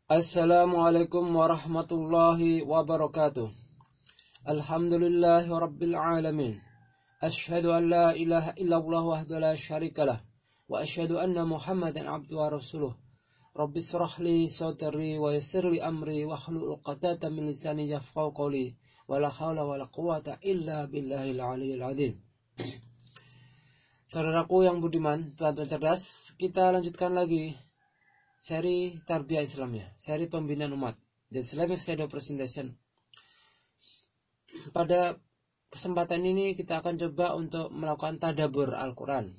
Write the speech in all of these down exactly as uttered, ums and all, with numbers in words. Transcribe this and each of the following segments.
Assalamualaikum warahmatullahi wabarakatuh. Alhamdulillahi rabbil alamin. Ashhadu an la ilaha illallah wahdahu la syarikalah. Wa ashhadu anna Muhammadan abduhu wa rasuluh. Rabbi shrah li sadri wa yassir li amri wahlul 'uqdatam min lisani yafqahu qawli. Wala haula wala quwwata illa billahil aliyyil azim. Saudaraku yang budiman, tuan-tuan cerdas, kita lanjutkan lagi seri Tarbiyah Islamiyah, seri pembinaan umat, The Islamic Shadow Presentation. Pada kesempatan ini kita akan coba untuk melakukan tadabbur Al-Quran,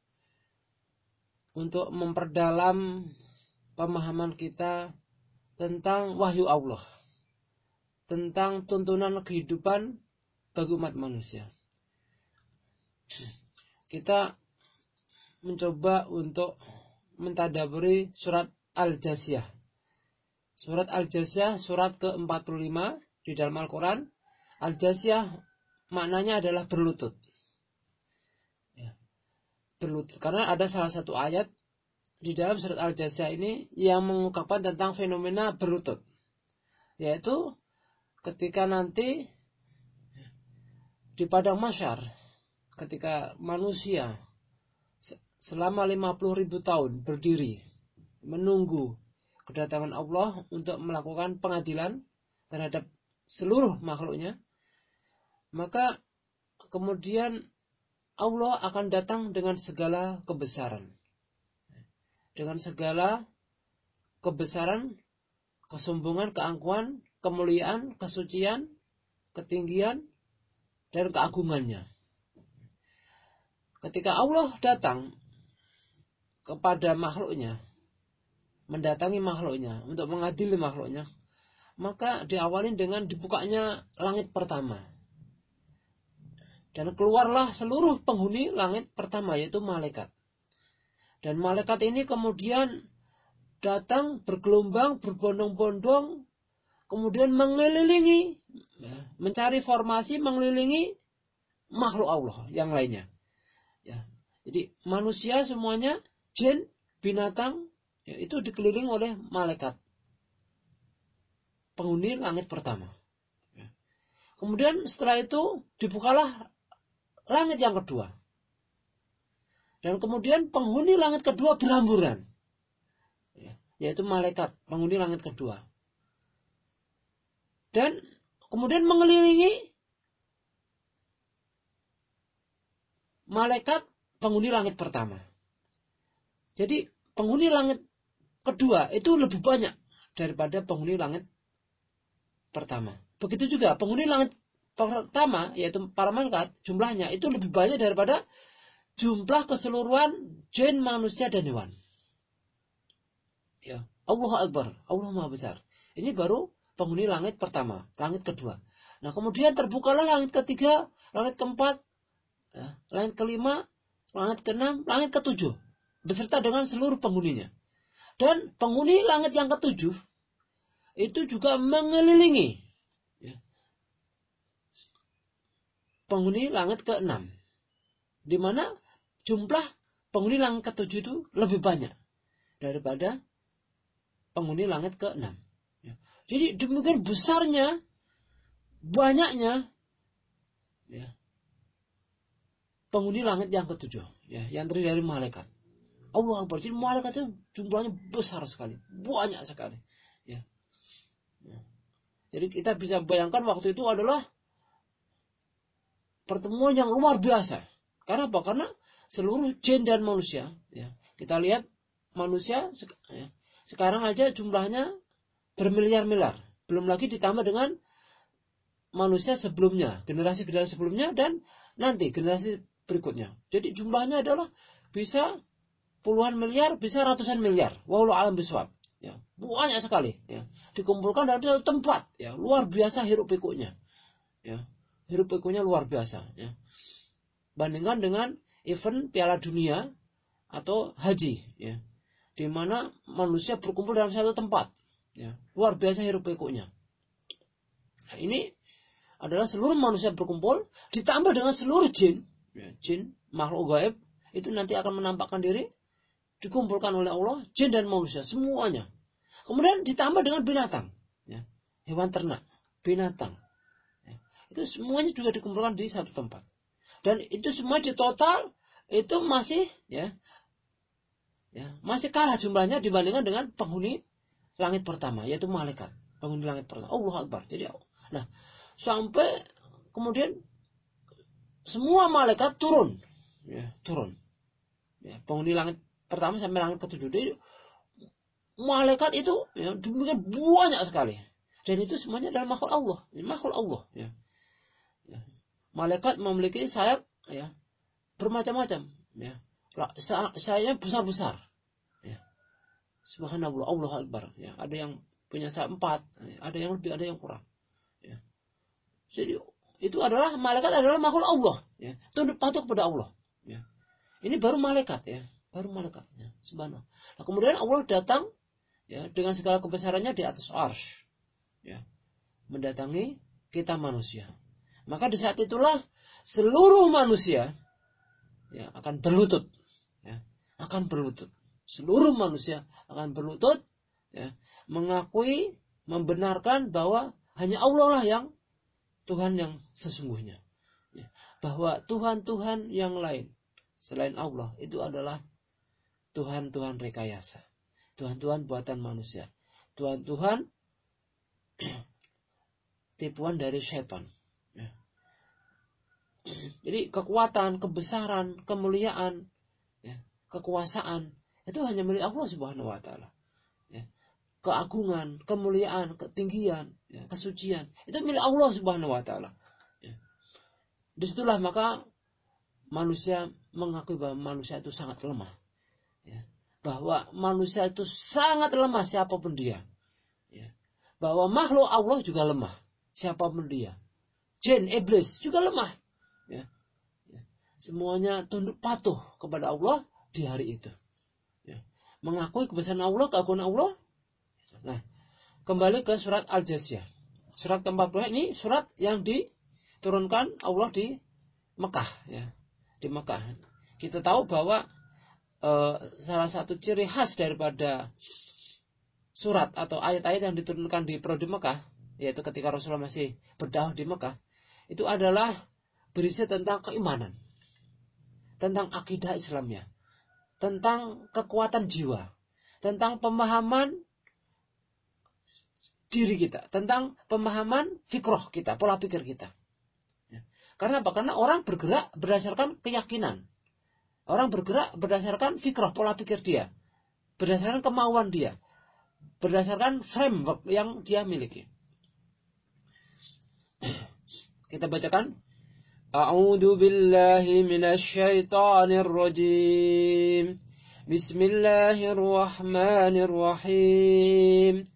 untuk memperdalam pemahaman kita tentang wahyu Allah, tentang tuntunan kehidupan bagi umat manusia. Kita mencoba untuk mentadaburi surat Al-Jasiyah. Surat Al-Jasiyah surat ke empat puluh lima di dalam Al-Quran. Al-Jasiyah maknanya adalah berlutut. Ya, berlutut. Karena ada salah satu ayat di dalam surat Al-Jasiyah ini yang mengungkapkan tentang fenomena berlutut. Yaitu ketika nanti di padang mahsyar, ketika manusia selama lima puluh ribu tahun berdiri menunggu kedatangan Allah untuk melakukan pengadilan terhadap seluruh makhluknya, maka kemudian Allah akan datang dengan segala kebesaran, dengan segala kebesaran, kesombongan, keangkuhan, kemuliaan, kesucian, ketinggian, dan keagungannya. Ketika Allah datang kepada makhluknya, mendatangi makhluknya untuk mengadili makhluknya, maka diawali dengan dibukanya langit pertama, dan keluarlah seluruh penghuni langit pertama, yaitu malaikat. Dan malaikat ini kemudian datang bergelombang, berbondong-bondong, kemudian mengelilingi, mencari formasi mengelilingi makhluk Allah yang lainnya. Ya, jadi manusia semuanya, jin, binatang, ya, itu dikelilingi oleh malaikat, penghuni langit pertama. Ya. Kemudian setelah itu dibukalah langit yang kedua, dan kemudian penghuni langit kedua berhamburan, ya, yaitu malaikat penghuni langit kedua, dan kemudian mengelilingi malaikat penghuni langit pertama. Jadi penghuni langit kedua itu lebih banyak daripada penghuni langit pertama. Begitu juga penghuni langit pertama, yaitu para malaikat, jumlahnya itu lebih banyak daripada jumlah keseluruhan jin, manusia, dan hewan. Ya, Allahu Akbar, Allah Maha Besar. Ini baru penghuni langit pertama, langit kedua. Nah, kemudian terbukalah langit ketiga, langit keempat, ya, langit kelima, langit keenam, langit ketujuh, beserta dengan seluruh penghuninya. Dan penghuni langit yang ketujuh itu juga mengelilingi, ya, penghuni langit keenam, di mana jumlah penghuni langit ketujuh itu lebih banyak daripada penghuni langit keenam. Ya. Jadi demikian besarnya, banyaknya, ya, penghuni langit yang ketujuh, ya, yang terdiri dari malaikat. Allah Akbar. Jadi malaikat itu jumlahnya besar sekali, banyak sekali. Ya. Ya. Jadi kita bisa bayangkan waktu itu adalah pertemuan yang luar biasa. Karena apa? Karena seluruh jin dan manusia, ya, kita lihat manusia ya, sekarang aja jumlahnya bermiliar-miliar. Belum lagi ditambah dengan manusia sebelumnya, generasi-generasi sebelumnya, dan nanti generasi berikutnya. Jadi jumlahnya adalah bisa puluhan miliar, bisa ratusan miliar. Wallahu a'lam bishawab. Ya, banyak sekali. Ya, dikumpulkan dalam satu tempat. Ya, luar biasa hiruk pikuknya. Ya, hiruk pikuknya luar biasa. Ya. Bandingkan dengan event Piala Dunia atau haji. Ya, di mana manusia berkumpul dalam satu tempat. Ya, luar biasa hiruk pikuknya. Nah, ini adalah seluruh manusia berkumpul ditambah dengan seluruh jin. Ya, jin, makhluk gaib, itu nanti akan menampakkan diri, dikumpulkan oleh Allah, jin dan manusia semuanya. Kemudian ditambah dengan binatang, ya. Hewan ternak, binatang. Ya. Itu semuanya juga dikumpulkan di satu tempat. Dan itu semua di total itu masih ya, ya masih kalah jumlahnya dibandingkan dengan penghuni langit pertama, yaitu malaikat. Penghuni langit pertama. Allahu Akbar. Jadi, nah, sampai kemudian semua malaikat turun, ya, turun. Ya, penghuni langit pertama sampai langit ketujuh. Jadi, malaikat itu ya, demikian banyak sekali. Dan itu semuanya adalah makhluk Allah. Ya, makhluk Allah. Ya. Ya. Malaikat memiliki sayap ya, bermacam-macam. Ya. Sayapnya besar-besar. Ya. Subhanallah, Allahu Akbar. Ya. Ada yang punya sayap empat, ada yang lebih, ada yang kurang. Ya. Jadi itu adalah malaikat adalah makhluk Allah. Ya. Tunduk patuh kepada Allah. Ya. Ini baru malaikat ya, baru malaikat. Ya. Subhanallah. Nah, kemudian Allah datang ya dengan segala kebesarannya di atas arsy. Ya. Mendatangi kita manusia. Maka di saat itulah seluruh manusia ya, akan berlutut, ya, akan berlutut. Seluruh manusia akan berlutut, ya, mengakui, membenarkan bahwa hanya Allah lah yang Tuhan yang sesungguhnya. Ya, bahwa Tuhan-Tuhan yang lain selain Allah itu adalah Tuhan-Tuhan rekayasa, Tuhan-Tuhan buatan manusia, Tuhan-Tuhan tipuan dari setan. Ya. Jadi kekuatan, kebesaran, kemuliaan, ya, kekuasaan itu hanya milik Allah Subhanahu Wa Taala. Ya. Keagungan, kemuliaan, ketinggian, ya, kesucian itu milik Allah Subhanahu Wa Taala. Ya. Disitulah maka manusia mengakui bahwa manusia itu sangat lemah. Ya. Bahwa manusia itu sangat lemah siapapun dia. Ya. Bahwa makhluk Allah juga lemah siapapun dia. Jin, iblis juga lemah. Ya. Ya. Semuanya tunduk patuh kepada Allah di hari itu. Ya. Mengakui kebesaran Allah, keagungan Allah. Nah, kembali ke surat Al-Jathiyah. Surat keempat puluh ini surat yang diturunkan Allah di Mekah. Ya. Di Mekah. Kita tahu bahwa e, salah satu ciri khas daripada surat atau ayat-ayat yang diturunkan di periode Mekah, yaitu ketika Rasulullah masih berdakwah di Mekah, itu adalah berisi tentang keimanan, tentang akidah Islamnya, tentang kekuatan jiwa, tentang pemahaman diri kita, tentang pemahaman fikroh kita, pola pikir kita. Karena apa? Karena orang bergerak berdasarkan keyakinan. Orang bergerak berdasarkan fikroh, pola pikir dia. Berdasarkan kemauan dia. Berdasarkan framework yang dia miliki. Kita bacakan. A'udzu billahi minasy syaithanir rajim. Bismillahirrahmanirrahim.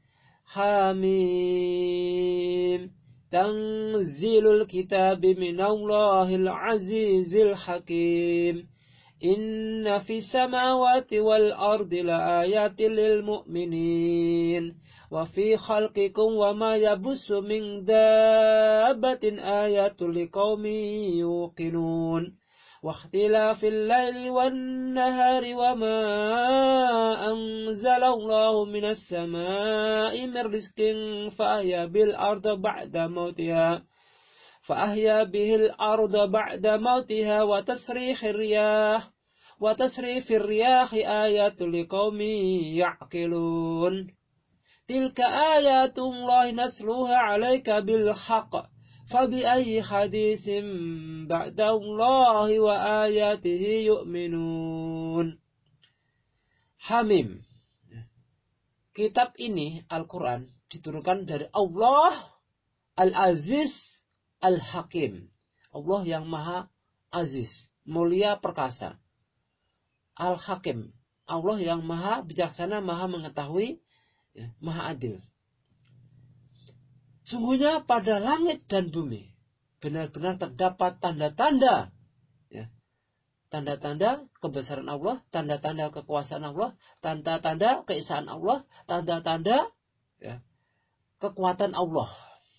Hamim. Tanzilul kitab minallahil azizil hakim. Inna fis samawati wal ardi laayatil lil mu'minin. وفي خلقكم وما يبث من دابة آيات لقوم يوقنون واختلاف الليل والنهار وما أنزل الله من السماء من رزق فأحيا بالأرض بعد موتها فأحيا به الأرض بعد موتها وتسريح الرياح وتسريف الرياح آيات لقوم يعقلون تلك آيات الله نتلوها عليك بالحق فبأي حديث بعد الله وآياته يؤمنون. Hamim. Kitab ini Al-Quran diturunkan dari Allah Al-Aziz Al-Hakim. Allah yang maha aziz, mulia perkasa. Al-Hakim. Allah yang maha bijaksana, maha mengetahui, ya, maha adil. Sungguhnya pada langit dan bumi benar-benar terdapat tanda-tanda, ya, tanda-tanda kebesaran Allah, tanda-tanda kekuasaan Allah, tanda-tanda keesaan Allah, tanda-tanda, ya, kekuatan Allah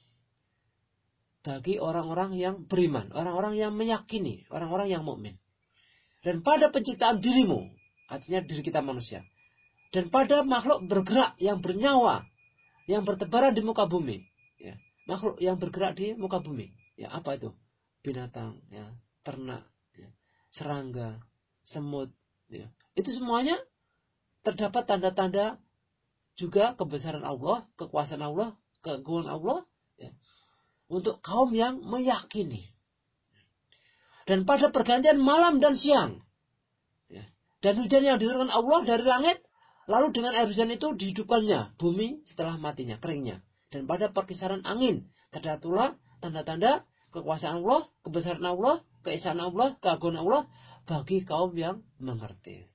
bagi orang-orang yang beriman, orang-orang yang meyakini, orang-orang yang mukmin. Dan pada penciptaan dirimu, artinya diri kita manusia, dan pada makhluk bergerak yang bernyawa, yang bertebaran di muka bumi. Ya. Makhluk yang bergerak di muka bumi. Ya, apa itu? Binatang, ya, ternak, ya, serangga, semut. Ya. Itu semuanya terdapat tanda-tanda juga kebesaran Allah, kekuasaan Allah, keagungan Allah, ya, untuk kaum yang meyakini. Dan pada pergantian malam dan siang, ya, dan hujan yang diturunkan Allah dari langit, lalu dengan air hujan itu dihidupkannya bumi setelah matinya, keringnya. Dan pada perkisaran angin, terdapat pula tanda-tanda kekuasaan Allah, kebesaran Allah, keesaan Allah, keagungan Allah bagi kaum yang mengerti.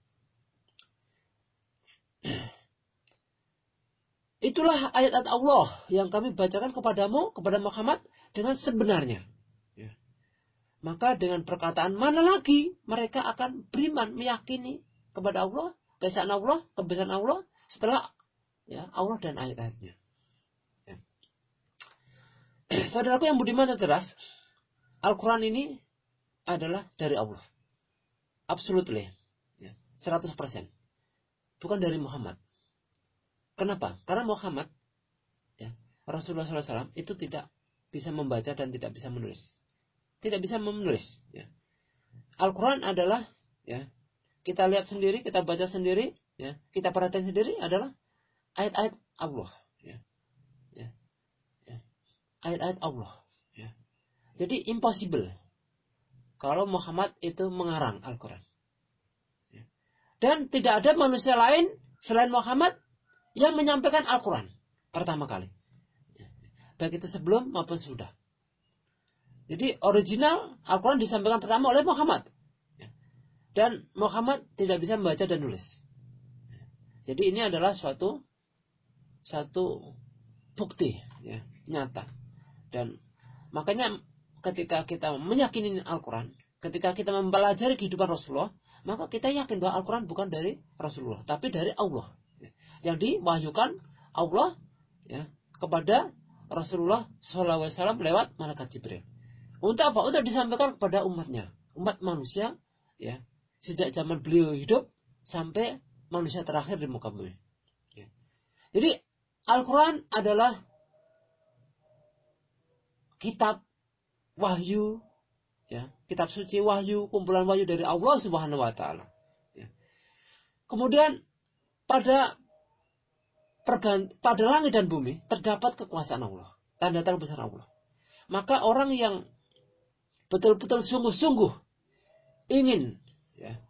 Itulah ayat-ayat Allah yang kami bacakan kepadamu, kepada Muhammad dengan sebenarnya. Ya. Maka dengan perkataan mana lagi mereka akan beriman, meyakini kepada Allah, keesaan Allah, kebesaran Allah setelah ya, Allah dan ayat-ayatnya. Ya. Saudaraku yang budiman dan cerdas, Al-Quran ini adalah dari Allah. Absolutely. Ya, seratus persen. Bukan dari Muhammad. Kenapa? Karena Muhammad, ya, Rasulullah shallallahu alaihi wasallam itu tidak bisa membaca dan tidak bisa menulis. Tidak bisa menulis. Ya. Al-Quran adalah, ya, kita lihat sendiri, kita baca sendiri, ya, kita perhatikan sendiri adalah ayat-ayat Allah. Ya. Ya. Ya. Ayat-ayat Allah. Ya. Jadi impossible kalau Muhammad itu mengarang Al-Quran. Ya. Dan tidak ada manusia lain selain Muhammad yang menyampaikan Al-Quran pertama kali. Baik itu sebelum maupun sudah. Jadi original Al-Quran disampaikan pertama oleh Muhammad. Dan Muhammad tidak bisa membaca dan nulis. Jadi ini adalah suatu satu bukti, ya, nyata. Dan makanya ketika kita meyakini Al-Quran, ketika kita mempelajari kehidupan Rasulullah, maka kita yakin bahwa Al-Quran bukan dari Rasulullah, tapi dari Allah. Yang diwahyukan Allah, ya, kepada Rasulullah shallallahu alaihi wasallam lewat malaikat Jibril. Untuk apa? Untuk disampaikan kepada umatnya, umat manusia, ya, sejak zaman beliau hidup sampai manusia terakhir di muka bumi. Ya. Jadi Al-Quran adalah kitab wahyu, ya, kitab suci wahyu, kumpulan wahyu dari Allah Subhanahu Wa Taala. Ya. Kemudian pada Pergant, pada langit dan bumi terdapat kekuasaan Allah, tanda-tanda besar Allah. Maka orang yang betul-betul sungguh-sungguh ingin, ya,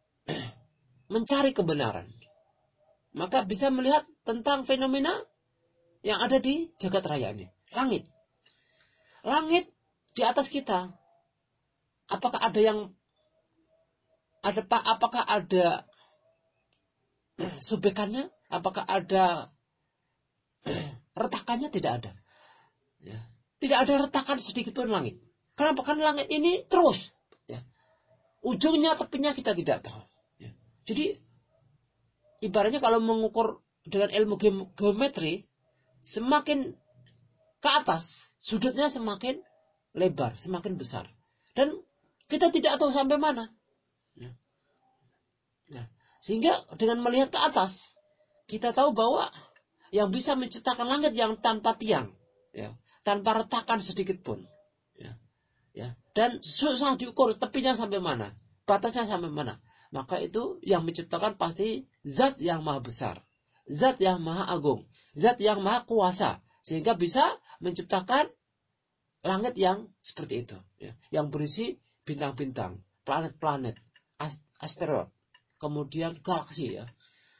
mencari kebenaran, maka bisa melihat tentang fenomena yang ada di jagat raya ini. Langit, langit di atas kita. Apakah ada yang ada pak? Apakah ada subekannya? Apakah ada retakannya? Tidak ada. Ya. Tidak ada retakan sedikit pun langit. Kenapa? Karena langit ini terus. Ya. Ujungnya, tepinya kita tidak tahu. Ya. Jadi, ibaratnya kalau mengukur dengan ilmu geometri, semakin ke atas, sudutnya semakin lebar, semakin besar. Dan kita tidak tahu sampai mana. Ya. Ya. Sehingga dengan melihat ke atas, kita tahu bahwa yang bisa menciptakan langit yang tanpa tiang, ya, tanpa retakan sedikit pun, ya, ya, dan susah diukur tepinya sampai mana, batasnya sampai mana, maka itu yang menciptakan pasti Zat yang maha besar, Zat yang maha agung, Zat yang maha kuasa, sehingga bisa menciptakan langit yang seperti itu, ya, yang berisi bintang-bintang, planet-planet, asteroid, kemudian galaksi, ya,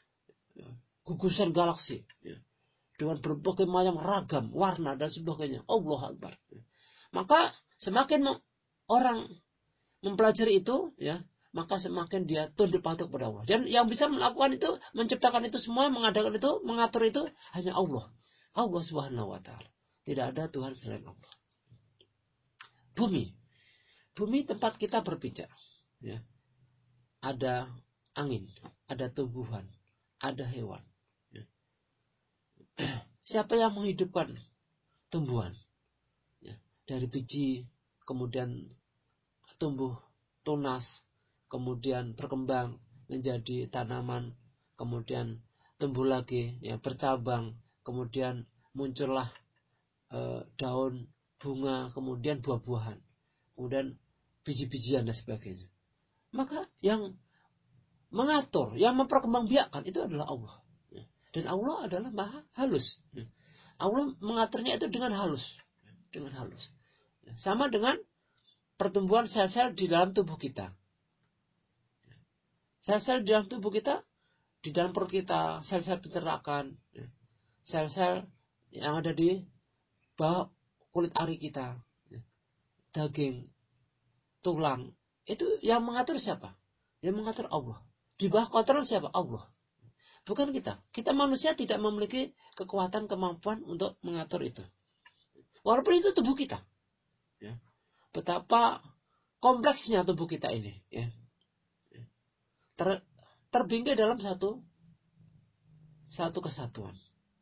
gugusan galaksi, ya, dengan berbagai macam ragam warna dan sebagainya. Allah Akbar. Maka semakin mem- orang mempelajari itu, ya, maka semakin dia tunduk patuh kepada Allah. Dan yang bisa melakukan itu, menciptakan itu semua, mengadakan itu, mengatur itu hanya Allah. Allah Subhanahu Wa Taala. Tidak ada Tuhan selain Allah. Bumi, bumi tempat kita berpijak, ya. Ada angin, ada tumbuhan, ada hewan. Ya. Siapa yang menghidupkan tumbuhan? Ya. Dari biji, kemudian tumbuh tunas, kemudian berkembang menjadi tanaman, kemudian tumbuh lagi, ya, bercabang, kemudian muncullah e, daun, bunga, kemudian buah-buahan, kemudian biji-bijian dan sebagainya. Maka yang mengatur, yang memperkembangbiakkan itu adalah Allah. Dan Allah adalah maha halus. Allah mengaturnya itu dengan halus. Dengan halus. Sama dengan pertumbuhan sel-sel di dalam tubuh kita. Sel-sel di dalam tubuh kita, di dalam perut kita, sel-sel pencernaan, sel-sel yang ada di bawah kulit ari kita, daging, tulang, itu yang mengatur siapa? Yang mengatur Allah. Di bawah kontrol siapa? Allah. Bukan kita. Kita manusia tidak memiliki kekuatan, kemampuan untuk mengatur itu. Walaupun itu tubuh kita. Ya. Betapa kompleksnya tubuh kita ini. Ya. Ter, terbingkai dalam satu satu kesatuan.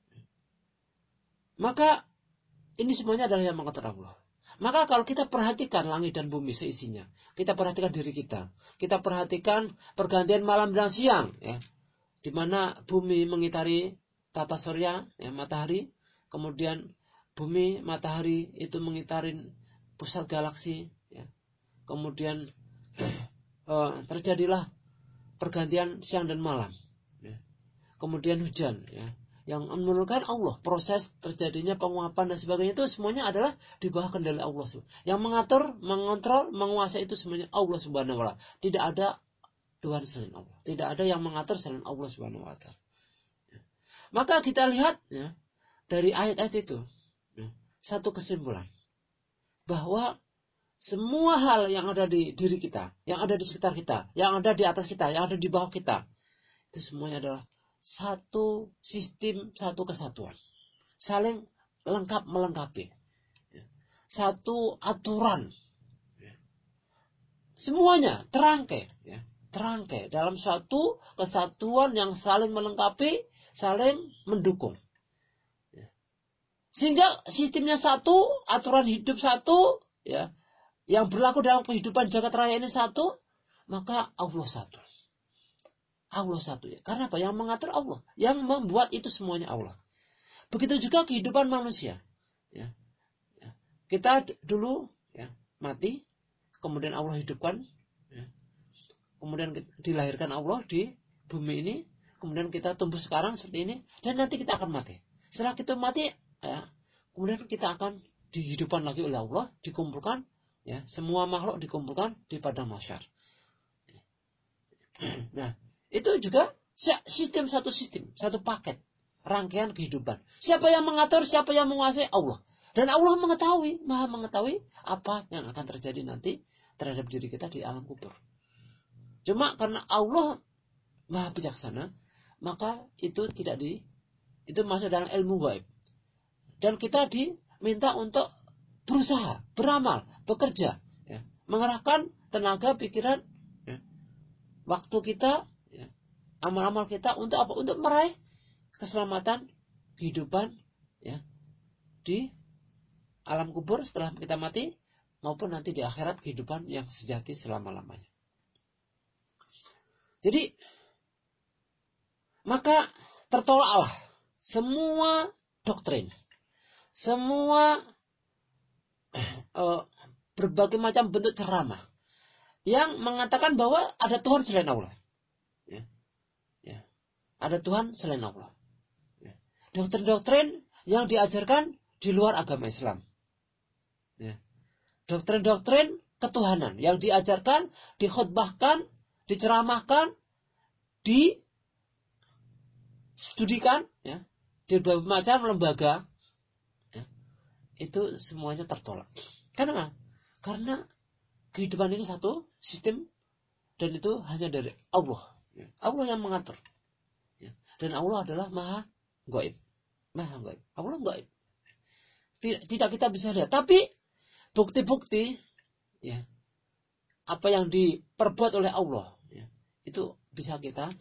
Maka ini semuanya adalah yang mengatur Allah. Maka kalau kita perhatikan langit dan bumi seisinya, kita perhatikan diri kita, kita perhatikan pergantian malam dan siang, ya, di mana bumi mengitari tata surya, ya, matahari, kemudian bumi, matahari itu mengitari pusat galaksi, ya. Kemudian eh, terjadilah pergantian siang dan malam, ya. Kemudian hujan, ya, yang menurunkan Allah, proses terjadinya penguapan dan sebagainya itu semuanya adalah di bawah kendali Allah. Yang mengatur, mengontrol, menguasai itu semuanya Allah Subhanahu wa taala. Tidak ada Tuhan selain Allah. Tidak ada yang mengatur selain Allah Subhanahu wa taala. Ya. Maka kita lihat, ya, dari ayat-ayat itu, ya, satu kesimpulan bahwa semua hal yang ada di diri kita, yang ada di sekitar kita, yang ada di atas kita, yang ada di bawah kita, itu semuanya adalah satu sistem, satu kesatuan, saling lengkap melengkapi, ya. Satu aturan, ya. Semuanya terangkai, ya. Terangkai dalam suatu kesatuan yang saling melengkapi, saling mendukung. Sehingga sistemnya satu, aturan hidup satu, ya, yang berlaku dalam kehidupan jagat raya ini satu, maka Allah satu. Allah satu, ya. Karena apa? Yang mengatur Allah, yang membuat itu semuanya Allah. Begitu juga kehidupan manusia. Ya. Ya. Kita dulu, ya, mati, kemudian Allah hidupkan. Ya. Kemudian dilahirkan Allah di bumi ini, kemudian kita tumbuh sekarang seperti ini, dan nanti kita akan mati. Setelah kita mati, ya, kemudian kita akan dihidupkan lagi oleh Allah, dikumpulkan, ya, semua makhluk dikumpulkan di padang mahsyar. Nah, itu juga sistem, satu sistem, satu paket, rangkaian kehidupan. Siapa yang mengatur, siapa yang menguasai? Allah. Dan Allah mengetahui, maha mengetahui apa yang akan terjadi nanti terhadap diri kita di alam kubur. Cuma karena Allah maha bijaksana, maka itu tidak di, itu masuk dalam ilmu gaib. Dan kita diminta untuk berusaha, beramal, bekerja, ya, mengerahkan tenaga, pikiran, ya, waktu kita, ya, amal-amal kita untuk apa? Untuk meraih keselamatan kehidupan, ya, di alam kubur setelah kita mati, maupun nanti di akhirat kehidupan yang sejati selama-lamanya. Jadi, maka tertolaklah semua doktrin, semua uh, berbagai macam bentuk ceramah yang mengatakan bahwa ada Tuhan selain Allah. Ya. Ya. Ada Tuhan selain Allah. Ya. Doktrin-doktrin yang diajarkan di luar agama Islam. Ya. Doktrin-doktrin ketuhanan yang diajarkan, dikhutbahkan, diceramahkan, distudikan, ya, di berbagai macam lembaga, ya, itu semuanya tertolak. Karena karena kehidupan ini satu sistem, dan itu hanya dari Allah. Ya. Allah yang mengatur. Ya. Dan Allah adalah maha gaib. Maha gaib. Allah gaib. Tidak, tidak kita bisa lihat. Tapi bukti-bukti, ya, apa yang diperbuat oleh Allah, ya, itu bisa kita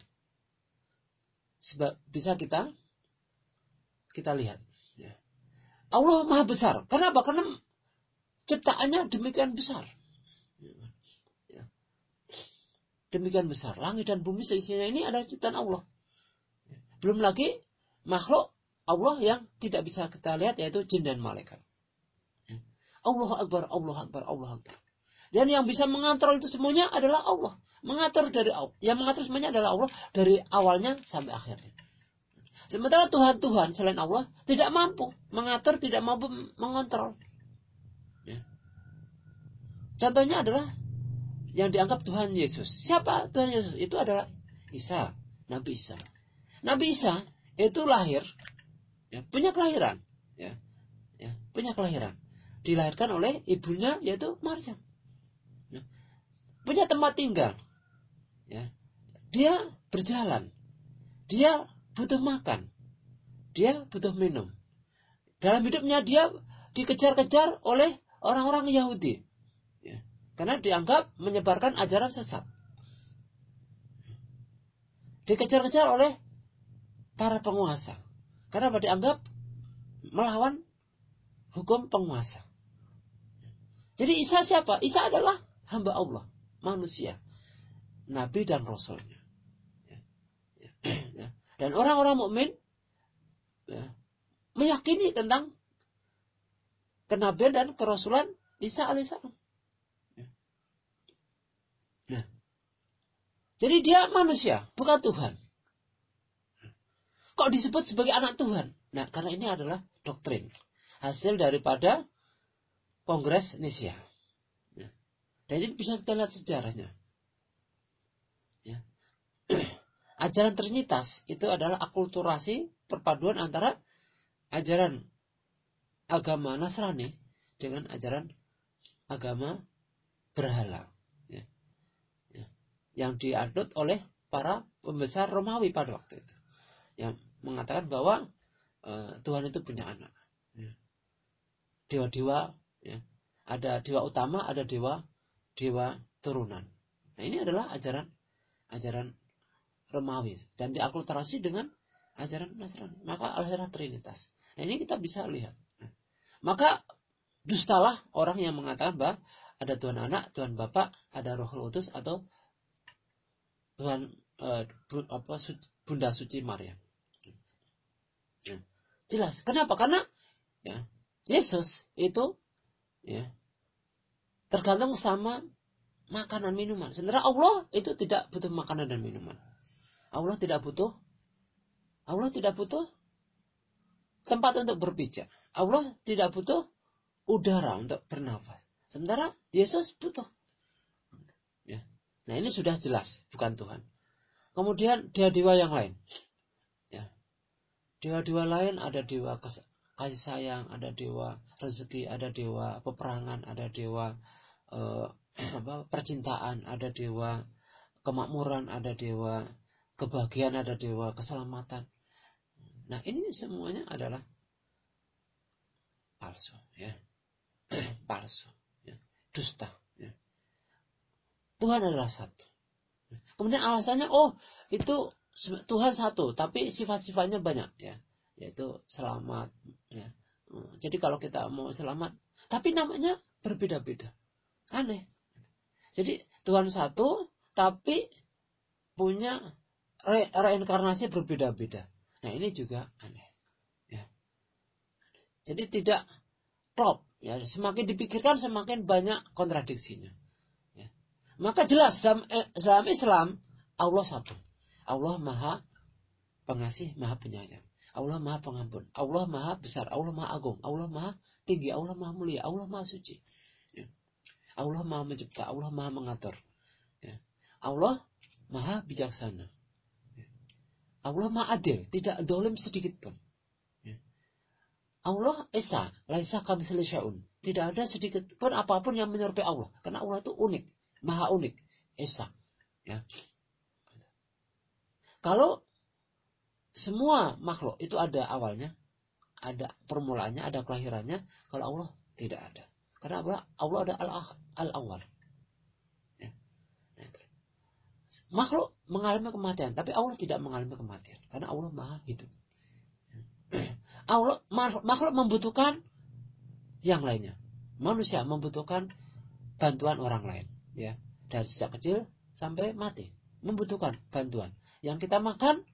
bisa kita kita lihat. Ya. Allah maha besar. Kenapa? Karena ciptaannya demikian besar. Ya. Demikian besar. Langit dan bumi seisinya ini adalah ciptaan Allah. Belum lagi makhluk Allah yang tidak bisa kita lihat, yaitu jin dan malaikat. Allahu Akbar, Allahu Akbar, Allahu Akbar. Dan yang bisa mengatur itu semuanya adalah Allah. Mengatur dari Allah. Yang mengatur semuanya adalah Allah dari awalnya sampai akhirnya. Sementara Tuhan-Tuhan selain Allah tidak mampu mengatur, tidak mampu mengontrol. Ya. Contohnya adalah yang dianggap Tuhan Yesus. Siapa Tuhan Yesus? Itu adalah Isa, Nabi Isa. Nabi Isa itu lahir, ya, punya kelahiran, ya, ya, punya kelahiran. Dilahirkan oleh ibunya yaitu Maryam. Ya. Punya tempat tinggal. Ya. Dia berjalan. Dia butuh makan. Dia butuh minum. Dalam hidupnya dia dikejar-kejar oleh orang-orang Yahudi. Ya. Karena dianggap menyebarkan ajaran sesat. Dikejar-kejar oleh para penguasa. Karena dianggap melawan hukum penguasa. Jadi Isa siapa? Isa adalah hamba Allah, manusia, nabi dan rasulnya. Dan orang-orang mukmin ya, meyakini tentang kenabian dan kerasulan Isa alaihissalam. Nah, jadi dia manusia, bukan Tuhan. Kok disebut sebagai anak Tuhan? Nah, karena ini adalah doktrin hasil daripada Kongres Nicea. Ya. Dan ini bisa kita lihat sejarahnya. Ya. Ajaran Trinitas itu adalah akulturasi perpaduan antara ajaran agama Nasrani dengan ajaran agama berhala. Ya. Ya. Yang diadopsi oleh para pembesar Romawi pada waktu itu. Yang mengatakan bahwa uh, Tuhan itu punya anak. Ya. Dewa-dewa, ya, ada dewa utama, ada dewa dewa turunan. Nah, ini adalah ajaran ajaran Romawi dan diakulturasi dengan ajaran Nasrani. Maka ajaran Trinitas. Nah, ini kita bisa lihat. Nah, maka dustalah orang yang mengatakan bahwa ada Tuhan Anak, Tuhan Bapa, ada Roh Kudus atau Tuhan eh, apa Bunda Suci Maryam. Ya. Jelas. Kenapa? Karena ya, Yesus itu ya, tergantung sama makanan minuman. Sementara Allah itu tidak butuh makanan dan minuman. Allah tidak butuh Allah tidak butuh tempat untuk berpijak. Allah tidak butuh udara untuk bernafas. Sementara Yesus butuh. Ya. Nah, ini sudah jelas bukan Tuhan. Kemudian dewa-dewa yang lain. Ya. Dewa-dewa lain ada dewa kasih sayang, ada dewa rezeki, ada dewa peperangan, ada dewa eh, apa, percintaan, ada dewa kemakmuran, ada dewa kebahagiaan, ada dewa keselamatan. Nah, ini semuanya adalah palsu, ya, palsu, ya, dusta. Ya. Tuhan adalah satu. Kemudian alasannya, oh itu Tuhan satu, tapi sifat-sifatnya banyak, ya, yaitu selamat. Ya. Jadi kalau kita mau selamat, tapi namanya berbeda-beda, aneh. Jadi Tuhan satu, tapi punya re- reinkarnasi berbeda-beda. Nah, ini juga aneh. Ya. Jadi tidak klop. Ya. Semakin dipikirkan semakin banyak kontradiksinya. Ya. Maka jelas dalam, eh, dalam Islam Allah satu. Allah Maha Pengasih, Maha Penyayang. Allah Maha Pengampun. Allah Maha Besar. Allah Maha Agung. Allah Maha Tinggi. Allah Maha Mulia. Allah Maha Suci. Ya. Allah Maha Mencipta. Allah Maha Mengatur. Ya. Allah Maha Bijaksana. Ya. Allah Maha Adil. Tidak dolim sedikit pun. Ya. Allah Esa. Laisa kamitslihi syai'un. Tidak ada sedikit pun apapun yang menyerupai Allah. Karena Allah itu unik. Maha unik. Esa. Ya. Kalau semua makhluk itu ada awalnya, ada permulaannya, ada kelahirannya. Kalau Allah tidak ada. Karena Allah, Allah ada al-awwal. Ya. Makhluk mengalami kematian, tapi Allah tidak mengalami kematian. Karena Allah Maha hidup. Allah, makhluk membutuhkan yang lainnya. Manusia membutuhkan bantuan orang lain. Ya. Dari sejak kecil sampai mati. Membutuhkan bantuan. Yang kita makan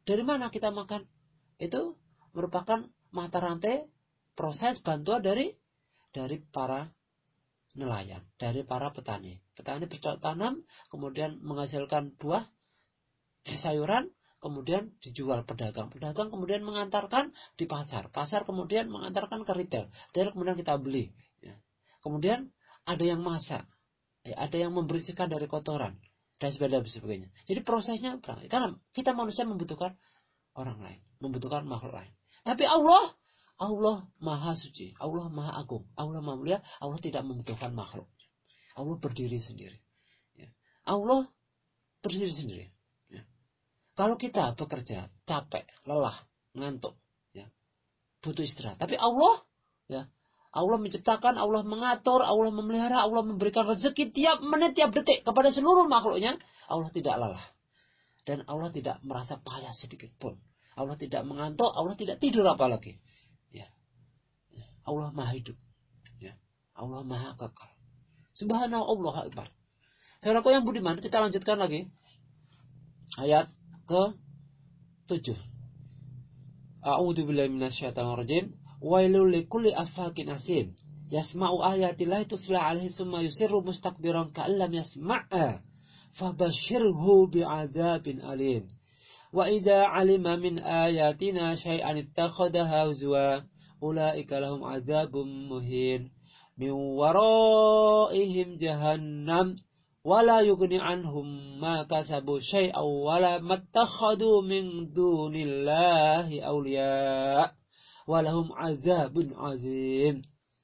Dari mana kita makan? Itu merupakan mata rantai proses bantuan dari dari para nelayan, dari para petani. Petani bercocok tanam, kemudian menghasilkan buah, sayuran, kemudian dijual pedagang. Pedagang kemudian mengantarkan di pasar. Pasar kemudian mengantarkan ke retail. Retail kemudian kita beli. Ya. Kemudian ada yang masak, ya, ada yang membersihkan dari kotoran, dan sebagainya. Jadi prosesnya, karena kita manusia membutuhkan orang lain, membutuhkan makhluk lain. Tapi Allah, Allah maha suci, Allah maha agung, Allah maha mulia, Allah tidak membutuhkan makhluk. Allah berdiri sendiri. Ya. Allah berdiri sendiri. Ya. Kalau kita bekerja, capek, lelah, ngantuk, ya, butuh istirahat. Tapi Allah, ya, Allah menciptakan, Allah mengatur, Allah memelihara, Allah memberikan rezeki tiap menit, tiap detik kepada seluruh makhluknya. Allah tidak lelah. Dan Allah tidak merasa payah sedikit pun. Allah tidak mengantuk, Allah tidak tidur apalagi. Ya. Allah maha hidup. Ya. Allah maha kekal. Subhanallah akbar. Saudaraku yang budiman, kita lanjutkan lagi. Ayat ke tujuh. A'udzu billahi minasyaitonir rajim. Wailul likulli affakin asim. Yasma'u ayatillahi tusla alaihi summa yusirru mustakbiran ka'allam yasma'ha. Fabashshirhu bi'adzabin alim. Wa idza 'alima min ayatina syai'an ittakhadhaha huzwa. Ulaika lahum 'adzabun muhin. Min waraihim jahannam. Wala yughni anhum ma kasabu syai'aw wala mattakhadhu min dunillahi awliya walahum azabun azim.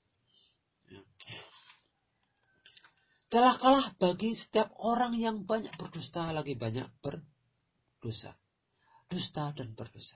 Celakalah bagi setiap orang yang banyak berdusta lagi banyak berdosa. Dusta dan berdosa.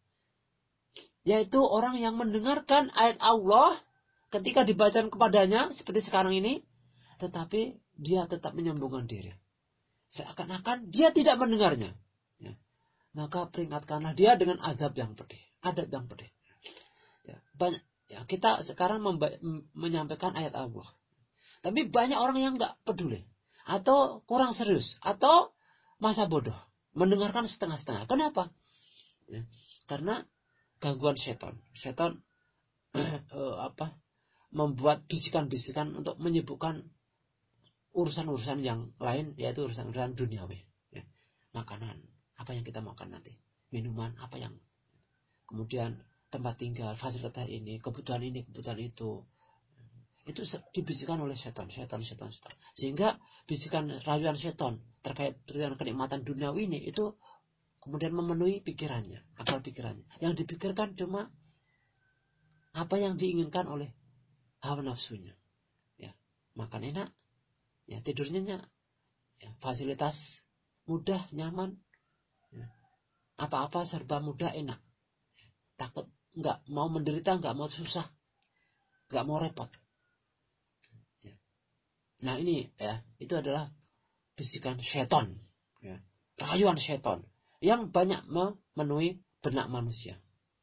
Yaitu orang yang mendengarkan ayat Allah ketika dibacakan kepadanya seperti sekarang ini, tetapi dia tetap menyombongkan diri. Seakan-akan dia tidak mendengarnya. Ya. Maka peringatkanlah dia dengan azab yang pedih. Adab yang pedih. Ya. Banyak, ya, kita sekarang memba- menyampaikan ayat Allah. Tapi banyak orang yang nggak peduli. Atau kurang serius. Atau masa bodoh. Mendengarkan setengah-setengah. Kenapa? Ya. Karena gangguan setan. Setan uh, apa? Membuat bisikan-bisikan untuk menyibukkan urusan-urusan yang lain, yaitu urusan-urusan duniawi. Ya. Makanan, apa yang kita makan nanti. Minuman, apa yang. Kemudian tempat tinggal, fasilitas ini, kebutuhan ini, kebutuhan itu. Itu dibisikkan oleh setan, setan, setan, setan. Sehingga bisikan rayuan setan terkait dengan kenikmatan duniawi ini, itu kemudian memenuhi pikirannya, akal pikirannya. Yang dipikirkan cuma apa yang diinginkan oleh hawa nafsunya. Ya. Makan enak, ya, tidurnya ya, fasilitas mudah, nyaman, ya. Apa-apa serba mudah, enak. Takut nggak mau menderita, nggak mau susah, nggak mau repot. Ya. Nah ini ya, itu adalah bisikan setan, ya, rayuan setan yang banyak memenuhi benak manusia.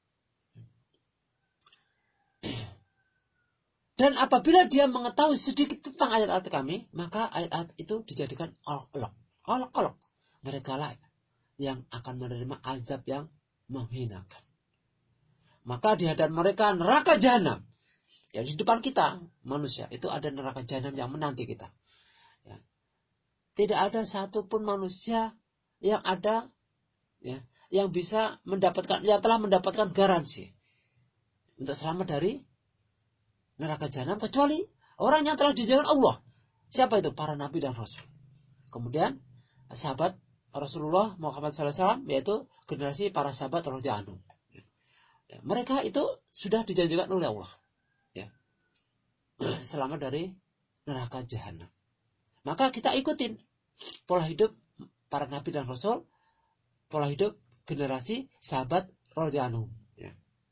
Dan apabila dia mengetahui sedikit tentang ayat-ayat kami, maka ayat-ayat itu dijadikan olok-olok. Olok-olok. Mereka lah yang akan menerima azab yang menghinakan. Maka di hadapan mereka neraka jahanam. Ya, di depan kita, manusia, itu ada neraka jahanam yang menanti kita. Ya. Tidak ada satupun manusia yang ada, ya, yang bisa mendapatkan, yang telah mendapatkan garansi untuk selamat dari neraka jahanam, kecuali orang yang telah dijanjikan Allah. Siapa itu? Para nabi dan rasul. Kemudian sahabat Rasulullah Muhammad shallallahu alaihi wasallam, yaitu generasi para sahabat radhiyallahu anhum. Ya, mereka itu sudah dijanjikan oleh Allah, ya, selamat dari neraka jahanam. Maka kita ikutin pola hidup para nabi dan rasul, pola hidup generasi sahabat radhiyallahu anhum. Ya.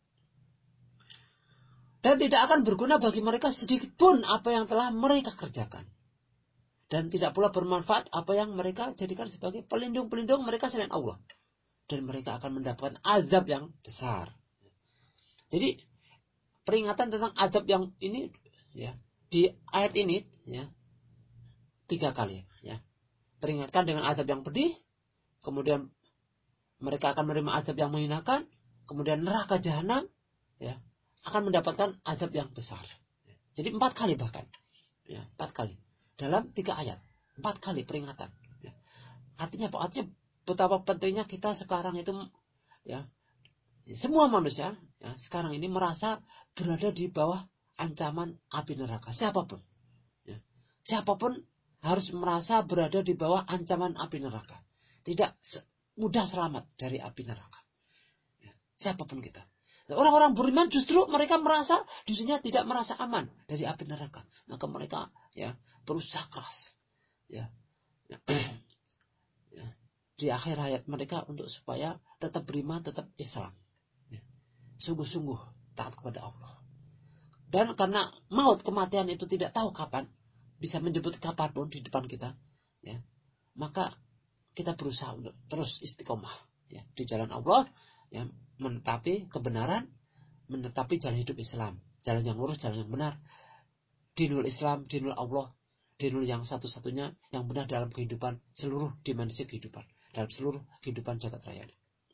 Dan tidak akan berguna bagi mereka sedikit pun apa yang telah mereka kerjakan. Dan tidak pula bermanfaat apa yang mereka jadikan sebagai pelindung-pelindung mereka selain Allah. Dan mereka akan mendapatkan azab yang besar. Jadi peringatan tentang azab yang ini, ya, di ayat ini, ya, tiga kali, ya. Peringatkan dengan azab yang pedih, kemudian mereka akan menerima azab yang menghinakan, kemudian neraka jahanam, ya, akan mendapatkan azab yang besar. Jadi empat kali bahkan, ya, empat kali dalam tiga ayat, empat kali peringatan. Ya. Artinya apa? Artinya betapa pentingnya kita sekarang itu, ya, semua manusia, ya, sekarang ini merasa berada di bawah ancaman api neraka. Siapapun, ya, siapapun harus merasa berada di bawah ancaman api neraka. Tidak mudah selamat dari api neraka. Ya, siapapun kita. Nah, orang-orang beriman justru mereka merasa dirinya tidak merasa aman dari api neraka. Maka mereka, ya, berusaha keras, ya, ya, ya, di akhir hayat mereka untuk supaya tetap beriman, tetap Islam. Ya, sungguh-sungguh taat kepada Allah. Dan karena maut, kematian itu tidak tahu kapan, bisa menjemput kapanpun di depan kita, ya, maka kita berusaha untuk terus istiqomah, ya, di jalan Allah, ya, menetapi kebenaran, menetapi jalan hidup Islam, jalan yang lurus, jalan yang benar, dinul Islam, dinul Allah, dinul yang satu-satunya yang benar dalam kehidupan seluruh dimensi kehidupan, dalam seluruh kehidupan jagat raya.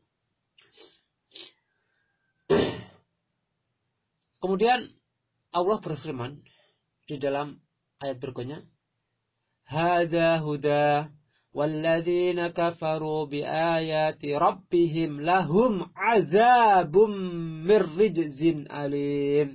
Kemudian Allah berfirman di dalam ayat berikutnya, Hada huda walladzina kafaru biayati rabbihim lahum azabum mirrijzin alim.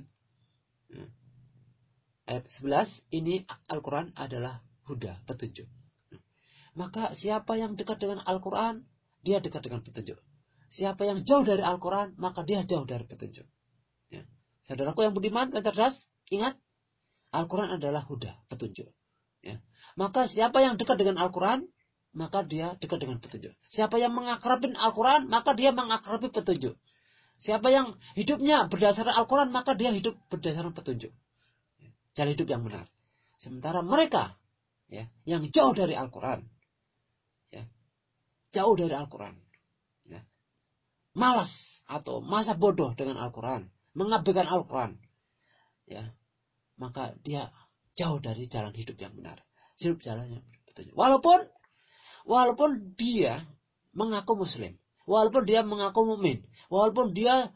Ayat sebelas, ini Al-Quran adalah huda, petunjuk. Maka siapa yang dekat dengan Al-Quran, dia dekat dengan petunjuk. Siapa yang jauh dari Al-Quran, maka dia jauh dari petunjuk. Ya. Saudaraku yang budiman dan cerdas, ingat, Al-Quran adalah huda, petunjuk. Ya. Maka siapa yang dekat dengan Al-Quran, maka dia dekat dengan petunjuk. Siapa yang mengakrabi Al-Quran, maka dia mengakrabi petunjuk. Siapa yang hidupnya berdasarkan Al-Quran, maka dia hidup berdasarkan petunjuk. Jalan hidup yang benar. Sementara mereka, ya, yang jauh dari Al-Quran, ya, jauh dari Al-Quran, ya, malas atau masa bodoh dengan Al-Quran, mengabaikan Al-Quran, ya, maka dia jauh dari jalan hidup yang benar. Hidup jalan yang petunjuk. Walaupun walaupun dia mengaku Muslim, walaupun dia mengaku mukmin, walaupun dia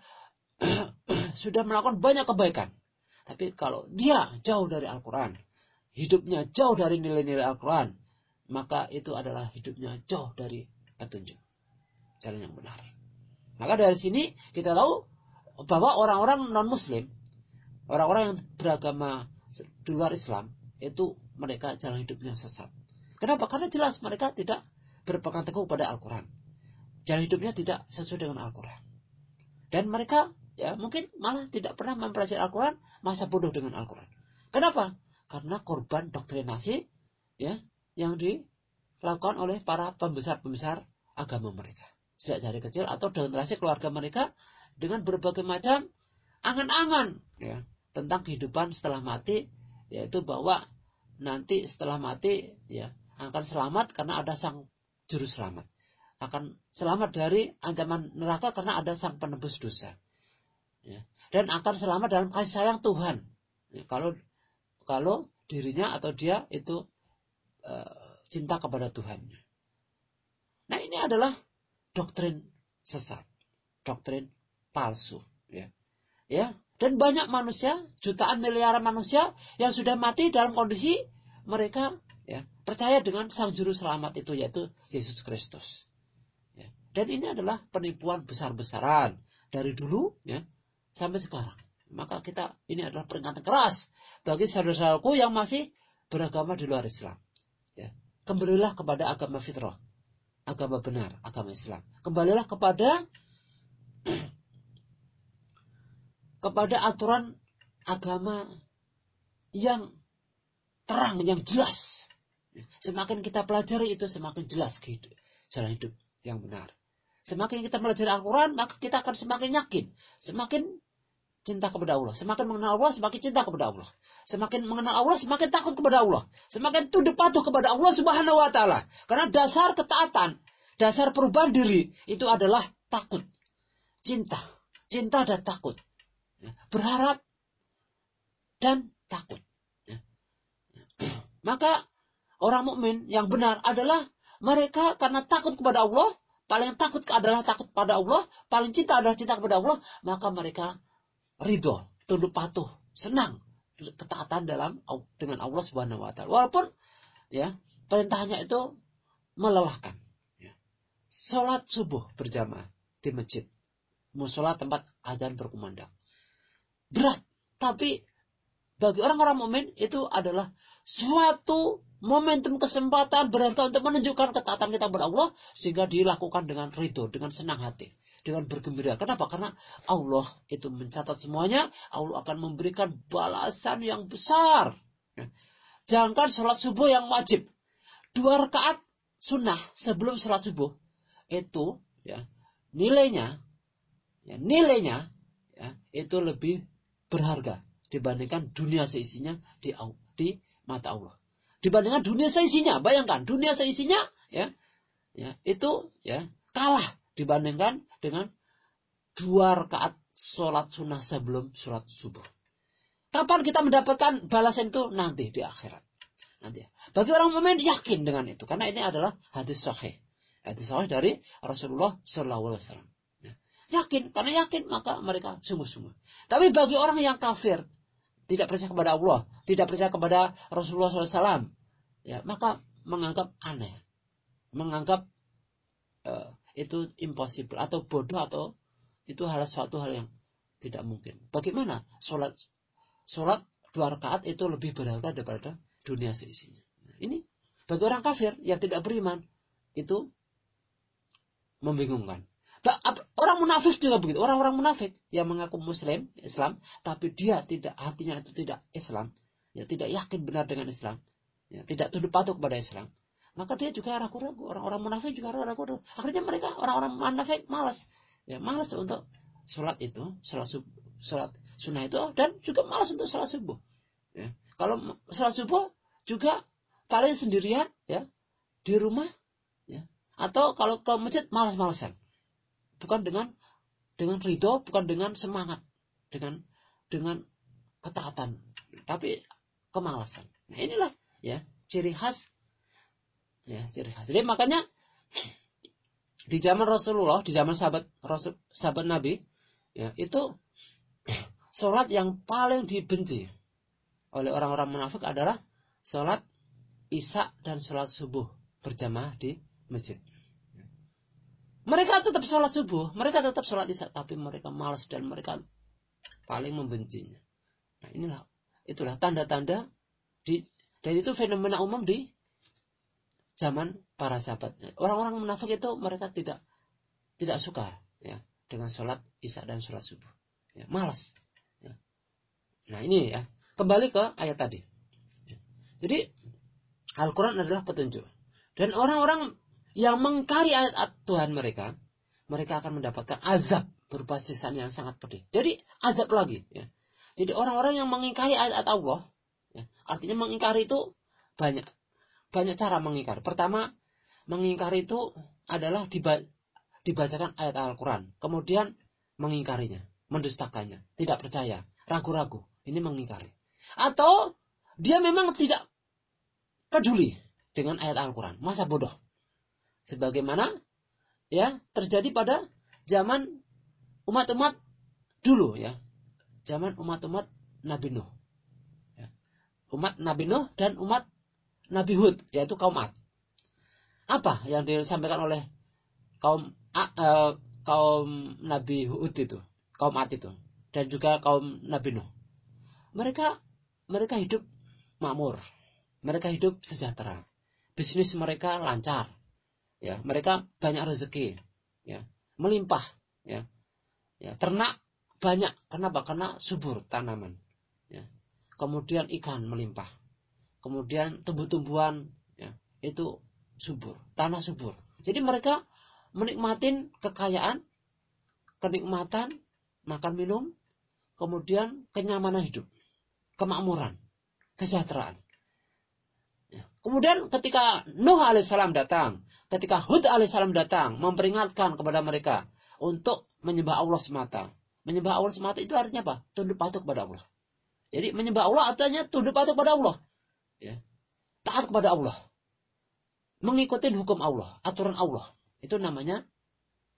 sudah melakukan banyak kebaikan, tapi kalau dia jauh dari Al-Quran, hidupnya jauh dari nilai-nilai Al-Quran, maka itu adalah hidupnya jauh dari petunjuk, jalan yang benar. Maka dari sini kita tahu bahwa orang-orang non-Muslim, orang-orang yang beragama di luar Islam, itu mereka jalan hidupnya sesat. Kenapa? Karena jelas mereka tidak berpegang teguh pada Al-Quran. Jalan hidupnya tidak sesuai dengan Al-Quran. Dan mereka, ya, mungkin malah tidak pernah mempelajari Al-Quran, masa bodoh dengan Al-Quran. Kenapa? Karena korban doktrinasi, ya, yang dilakukan oleh para pembesar-pembesar agama mereka sejak dari kecil, atau generasi keluarga mereka dengan berbagai macam angan-angan, ya, tentang kehidupan setelah mati, yaitu bahwa nanti setelah mati, ya, akan selamat karena ada sang juru selamat, akan selamat dari ancaman neraka karena ada sang penebus dosa, ya, dan akan selamat dalam kasih sayang Tuhan, ya, kalau kalau dirinya atau dia itu uh, cinta kepada Tuhan. Nah, ini adalah doktrin sesat, doktrin palsu, ya, ya. Dan banyak manusia, jutaan miliaran manusia yang sudah mati dalam kondisi mereka, ya, percaya dengan sang juru selamat itu, yaitu Yesus Kristus. Ya. Dan ini adalah penipuan besar-besaran dari dulu, ya, sampai sekarang. Maka kita, ini adalah peringatan keras bagi saudara-saudaraku yang masih beragama di luar Islam. Ya. Kembalilah kepada agama fitrah, agama benar, agama Islam. Kembalilah kepada kepada aturan agama yang terang, yang jelas. Semakin kita pelajari itu, semakin jelas hidup, jalan hidup yang benar. Semakin kita pelajari Al-Quran, maka kita akan semakin yakin, semakin cinta kepada Allah. Semakin mengenal Allah, semakin cinta kepada Allah. Semakin mengenal Allah, semakin takut kepada Allah. Semakin tunduk patuh kepada Allah Subhanahu wa Ta'ala. Karena dasar ketaatan, dasar perubahan diri itu adalah takut, cinta, cinta dan takut, ya, berharap dan takut, ya. Maka orang mukmin yang benar adalah mereka karena takut kepada Allah, paling takut adalah takut pada Allah, paling cinta adalah cinta kepada Allah, maka mereka ridho, tunduk patuh, senang ketaatan dalam dengan Allah Subhanahu wa taala. Walaupun ya, perintahnya itu melelahkan. Ya. Salat subuh berjamaah di masjid, musola tempat azan berkumandang. Berat, tapi bagi orang-orang mukmin itu adalah suatu momentum kesempatan berharga untuk menunjukkan ketaatan kita kepada Allah, sehingga dilakukan dengan ridho, dengan senang hati, dengan bergembira. Kenapa? Karena Allah itu mencatat semuanya. Allah akan memberikan balasan yang besar. Jangankan sholat subuh yang wajib, dua rakaat sunnah sebelum sholat subuh itu ya nilainya, ya, nilainya ya, itu lebih berharga dibandingkan dunia seisinya di, di mata Allah. Dibandingkan dunia seisinya, bayangkan dunia seisinya ya, ya itu ya kalah dibandingkan dengan dua rakaat sholat sunnah sebelum sholat subuh. Kapan kita mendapatkan balasan itu? Nanti di akhirat. Nanti. Bagi orang mukmin yakin dengan itu, karena ini adalah hadis sahih, hadis sahih dari Rasulullah Shallallahu Alaihi Wasallam. Yakin, karena yakin maka mereka sungguh-sungguh. Tapi bagi orang yang kafir, tidak percaya kepada Allah, tidak percaya kepada Rasulullah Shallallahu Alaihi Wasallam, ya, maka menganggap aneh, menganggap uh, itu impossible atau bodoh, atau itu hal suatu hal yang tidak mungkin. Bagaimana sholat sholat dua rakaat itu lebih berharga daripada dunia seisinya? Ini bagi orang kafir yang tidak beriman itu membingungkan. Orang munafik juga begitu. Orang-orang munafik yang mengaku Muslim, Islam, tapi dia tidak, hatinya itu tidak Islam, ya, tidak yakin benar dengan Islam, ya, tidak tunduk patuh kepada Islam, maka dia juga ragu-ragu. Orang-orang munafik juga ragu-ragu. Akhirnya mereka, orang-orang munafik malas, ya, malas untuk sholat itu, sholat subuh, sholat sunnah itu, dan juga malas untuk sholat subuh. Ya. Kalau sholat subuh juga paling sendirian, ya, di rumah, ya, atau kalau ke masjid malas-malasan. Bukan dengan dengan ridho, bukan dengan semangat, dengan dengan ketaatan, tapi kemalasan. Nah, inilah ya ciri khas, ya ciri khas. Jadi makanya di zaman Rasulullah, di zaman sahabat Rasul, sahabat Nabi, ya itu sholat yang paling dibenci oleh orang-orang munafik adalah sholat isya dan sholat subuh berjamaah di masjid. Mereka tetap sholat subuh, mereka tetap sholat isya, tapi mereka malas dan mereka paling membencinya. Nah, inilah, itulah tanda-tanda di, dan itu fenomena umum di zaman para sahabat. Orang-orang munafik itu mereka tidak tidak suka, ya, dengan sholat isya dan sholat subuh, ya, malas. Ya. Nah ini ya, kembali ke ayat tadi. Ya. Jadi Al-Quran adalah petunjuk, dan orang-orang yang mengingkari ayat Tuhan mereka, mereka akan mendapatkan azab berupa siksaan yang sangat pedih. Jadi azab lagi. Ya. Jadi orang-orang yang mengingkari ayat Allah, ya, artinya mengingkari itu banyak, banyak cara mengingkari. Pertama, mengingkari itu adalah diba- dibacakan ayat Al-Quran, kemudian mengingkarinya, mendustakannya, tidak percaya, ragu-ragu. Ini mengingkari. Atau dia memang tidak peduli dengan ayat Al-Quran, masa bodoh. Sebagaimana ya terjadi pada zaman umat-umat dulu, ya, zaman umat-umat Nabi Nuh, ya. Umat Nabi Nuh dan umat Nabi Hud, yaitu kaum Ad. Apa yang disampaikan oleh kaum uh, kaum Nabi Hud itu, kaum Ad itu, dan juga kaum Nabi Nuh? Mereka mereka hidup makmur, mereka hidup sejahtera, bisnis mereka lancar. Ya, mereka banyak rezeki, ya, melimpah, ya, ya, ternak banyak. Kenapa? Karena subur tanaman, ya. Kemudian ikan melimpah, kemudian tumbuh-tumbuhan, ya, itu subur, tanah subur. Jadi mereka menikmatin kekayaan, kenikmatan, makan minum, kemudian kenyamanan hidup, kemakmuran, kesejahteraan. Ya. Kemudian ketika Nuh alaihissalam datang, ketika Hud alaihissalam datang, memperingatkan kepada mereka untuk menyembah Allah semata. Menyembah Allah semata itu artinya apa? Tunduk patuh kepada Allah. Jadi menyembah Allah artinya tunduk patuh kepada Allah. Ya. Taat kepada Allah. Mengikuti hukum Allah, aturan Allah. Itu namanya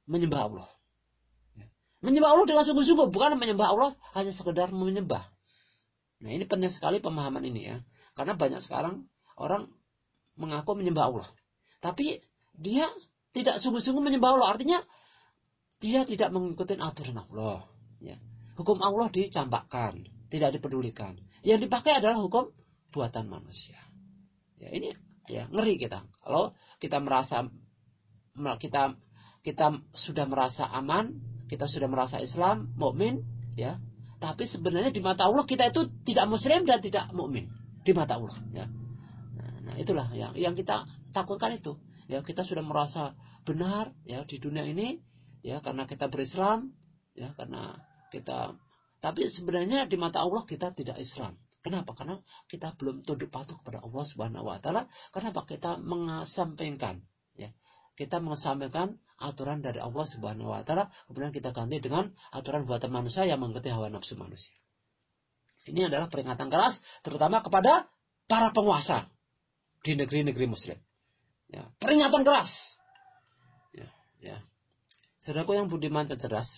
menyembah Allah. Menyembah Allah dengan sungguh-sungguh, bukan menyembah Allah hanya sekedar menyembah. Nah, ini penting sekali pemahaman ini ya. Karena banyak sekarang orang mengaku menyembah Allah, tapi dia tidak sungguh-sungguh menyembah Allah. Artinya dia tidak mengikuti aturan Allah. Ya. Hukum Allah dicampakkan, tidak dipedulikan. Yang dipakai adalah hukum buatan manusia. Ya, ini ya ngeri kita. Kalau kita merasa kita kita sudah merasa aman, kita sudah merasa Islam, mukmin, ya. Tapi sebenarnya di mata Allah kita itu tidak muslim dan tidak mukmin di mata Allah, ya. Nah, itulah yang yang kita takutkan itu. Ya, kita sudah merasa benar ya di dunia ini, ya, karena kita berislam, ya, karena kita, tapi sebenarnya di mata Allah kita tidak Islam. Kenapa? Karena kita belum tunduk patuh kepada Allah Subhanahu wa taala. Kenapa? Kita mengesampingkan, ya. Kita mengesampingkan aturan dari Allah Subhanahu wa taala, kemudian kita ganti dengan aturan buatan manusia yang mengikuti hawa nafsu manusia. Ini adalah peringatan keras terutama kepada para penguasa di negeri-negeri muslim. Ya, peringatan keras. Ya, ya. Saudaraku yang budiman dan cerdas.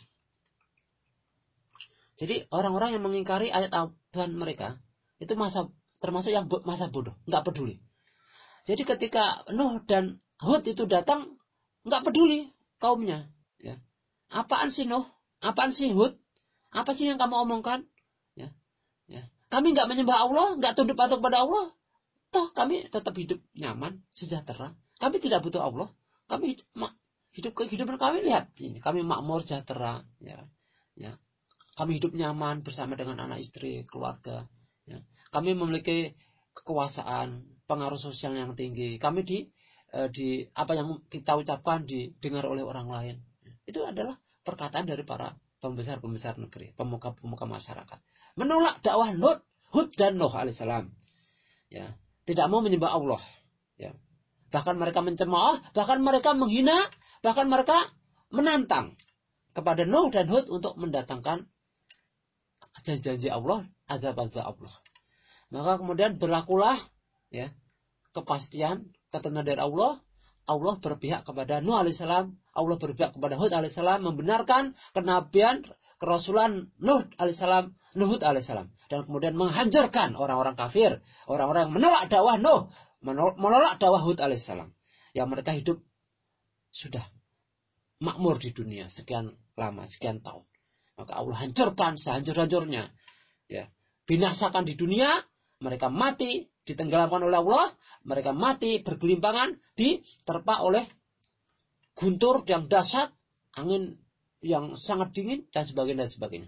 Jadi orang-orang yang mengingkari ayat Tuhan mereka itu masa termasuk yang masa bodoh, nggak peduli. Jadi ketika Nuh dan Hud itu datang, nggak peduli kaumnya. Ya. Apaan sih Nuh? Apaan sih Hud? Apa sih yang kamu omongkan? Ya. Ya. Kami nggak menyembah Allah, nggak tunduk patuh pada Allah. Toh kami tetap hidup nyaman, sejahtera. Kami tidak butuh Allah. Kami hidup kehidupan kami lihat ini. Kami makmur, sejahtera. Ya. Ya. Kami hidup nyaman bersama dengan anak istri, keluarga. Ya. Kami memiliki kekuasaan, pengaruh sosial yang tinggi. Kami di, eh, di apa yang kita ucapkan didengar oleh orang lain. Itu adalah perkataan dari para pembesar-pembesar negeri, pemuka-pemuka masyarakat. Menolak dakwah Hud, Hud dan Nuh alaihissalam. Ya, tidak mau menyembah Allah. Ya. Bahkan mereka mencemooh, bahkan mereka menghina, bahkan mereka menantang kepada Nuh dan Hud untuk mendatangkan janji-janji Allah, azab-azab Allah. Maka kemudian berlakulah ya kepastian ketentuan dari Allah. Allah berpihak kepada Nuh alaihissalam, Allah berpihak kepada Hud alaihissalam, membenarkan kenabian kerasulan Nuh alaihissalam, Nuh Hud alaihissalam, dan kemudian menghancurkan orang-orang kafir, orang-orang yang menolak dakwah Nuh, menolak dakwah Hud alaihissalam, yang mereka hidup sudah makmur di dunia sekian lama, sekian tahun. Maka Allah hancurkan sehancur-hancurnya, ya, binasakan di dunia. Mereka mati, ditenggelamkan oleh Allah. Mereka mati bergelimpangan, diterpa oleh guntur yang dahsyat, angin yang sangat dingin, dan sebagainya, dan sebagainya.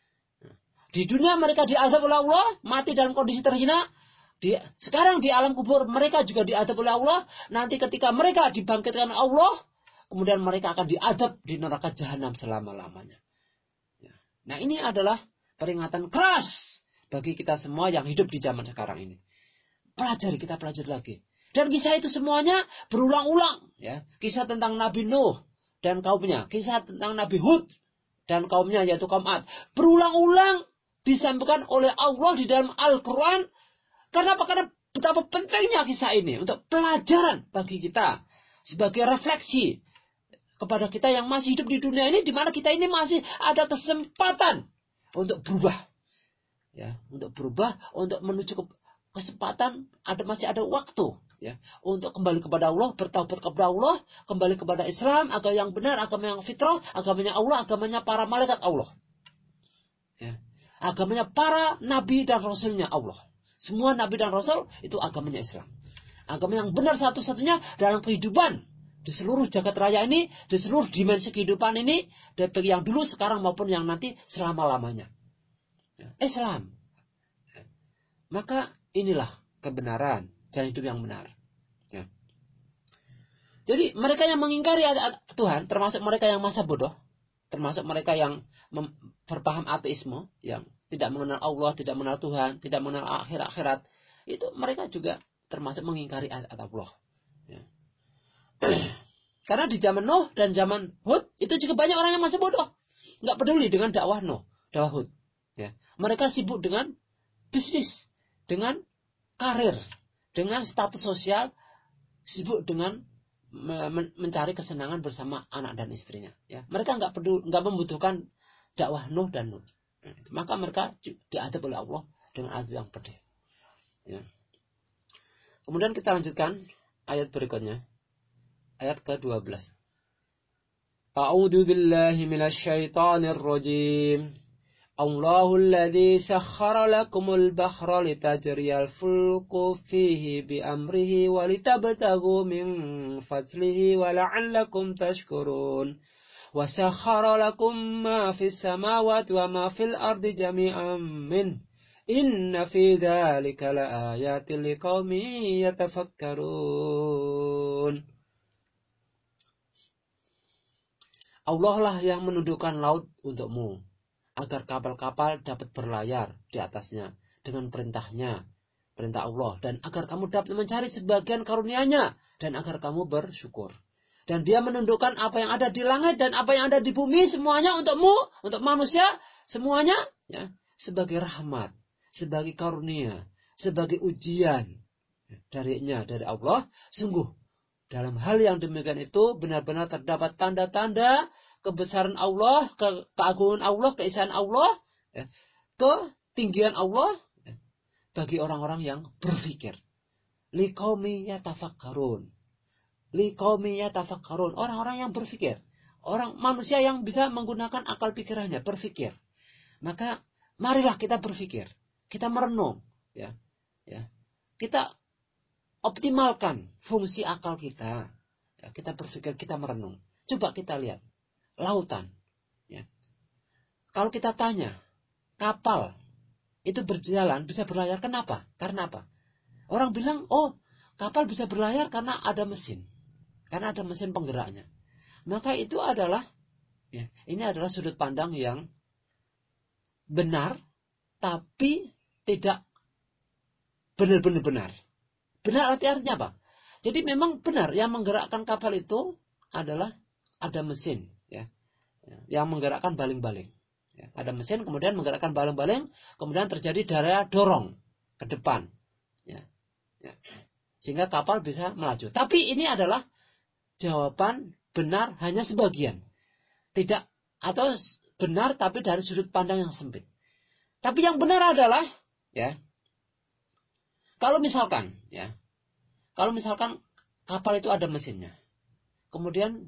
Di dunia mereka diazab oleh Allah, mati dalam kondisi terhina. Di, sekarang di alam kubur mereka juga diazab oleh Allah. Nanti ketika mereka dibangkitkan Allah, kemudian mereka akan diazab di neraka jahanam selama-lamanya. Nah, ini adalah peringatan keras bagi kita semua yang hidup di zaman sekarang ini. Pelajari, kita pelajari lagi. Dan kisah itu semuanya berulang-ulang. Ya. Kisah tentang Nabi Nuh dan kaumnya. Kisah tentang Nabi Hud dan kaumnya, yaitu kaum Ad. Berulang-ulang disampaikan oleh Allah di dalam Al-Quran. Karena apa? Karena betapa pentingnya kisah ini untuk pelajaran bagi kita. Sebagai refleksi kepada kita yang masih hidup di dunia ini, di mana kita ini masih ada kesempatan untuk berubah. Ya, untuk berubah, untuk menuju ke kesempatan, ada masih ada waktu, ya, untuk kembali kepada Allah, bertaubat kepada Allah, kembali kepada Islam, agama yang benar, agama yang fitrah, agamanya Allah, agamanya para malaikat Allah, ya, agamanya para nabi dan rasulnya Allah. Semua nabi dan rasul itu agamanya Islam, agama yang benar satu-satunya dalam kehidupan di seluruh jagat raya ini, di seluruh dimensi kehidupan ini, dari yang dulu, sekarang maupun yang nanti selama-lamanya. Islam. Maka inilah kebenaran, jalan hidup yang benar. Ya. Jadi mereka yang mengingkari Tuhan, termasuk mereka yang masa bodoh, termasuk mereka yang berpaham ateisme, yang tidak mengenal Allah, tidak mengenal Tuhan, tidak mengenal akhirat-akhirat, itu mereka juga termasuk mengingkari ayat Allah. Ya. Karena di zaman Nuh dan zaman Hud itu juga banyak orang yang masih bodoh, nggak peduli dengan dakwah Nuh, dakwah Hud. Ya. Mereka sibuk dengan bisnis, dengan karir, dengan status sosial, sibuk dengan mencari kesenangan bersama anak dan istrinya. Ya, mereka nggak perlu, nggak membutuhkan dakwah Nuh dan Lut. Maka mereka diadab oleh Allah dengan adab yang pedih. Ya. Kemudian kita lanjutkan ayat berikutnya, ayat ke dua belas. A'udzu billahi minasy syaithanir rajim. Allahul ladzi sakhkhara lakumul bahra litajriyal fulku fihi bi amrihi wa litabtaghu min fadlihi wa la'allakum tashkurun. Wa sakhkhara lakum ma fis samawati wa ma fil ardi jami'an min. Inna fi dzalika laayatin liqaumin yatafakkarun. Allah lah yang menundukkan laut untukmu, agar kapal-kapal dapat berlayar di atasnya dengan perintahnya, perintah Allah, dan agar kamu dapat mencari sebagian karunia-Nya, dan agar kamu bersyukur. Dan Dia menundukkan apa yang ada di langit dan apa yang ada di bumi, semuanya untukmu, untuk manusia, semuanya ya, sebagai rahmat, sebagai karunia, sebagai ujian darinya, dari Allah. Sungguh dalam hal yang demikian itu benar-benar terdapat tanda-tanda kebesaran Allah, ke keagungan Allah, keesaan Allah, ya, ketinggian Allah ya, bagi orang-orang yang berpikir. Liqaumi yatafakkarun. Liqaumi yatafakkarun. Orang-orang yang berpikir. Orang manusia yang bisa menggunakan akal pikirannya, berpikir. Maka marilah kita berpikir. Kita merenung, ya. Ya. Kita optimalkan fungsi akal kita. Ya, kita berpikir, kita merenung. Coba kita lihat lautan. Ya. Kalau kita tanya, kapal itu berjalan, bisa berlayar, kenapa? Karena apa? Orang bilang, oh, kapal bisa berlayar karena ada mesin. Karena ada mesin penggeraknya. Maka itu adalah, ya, ini adalah sudut pandang yang benar, tapi tidak benar-benar benar. Benar artinya apa? Jadi memang benar yang menggerakkan kapal itu adalah ada mesin, ya, yang menggerakkan baling-baling. Ya, ada mesin kemudian menggerakkan baling-baling, kemudian terjadi daya dorong ke depan, ya, ya, sehingga kapal bisa melaju. Tapi ini adalah jawaban benar hanya sebagian, tidak atau benar tapi dari sudut pandang yang sempit. Tapi yang benar adalah, ya. Kalau misalkan, ya, kalau misalkan kapal itu ada mesinnya, kemudian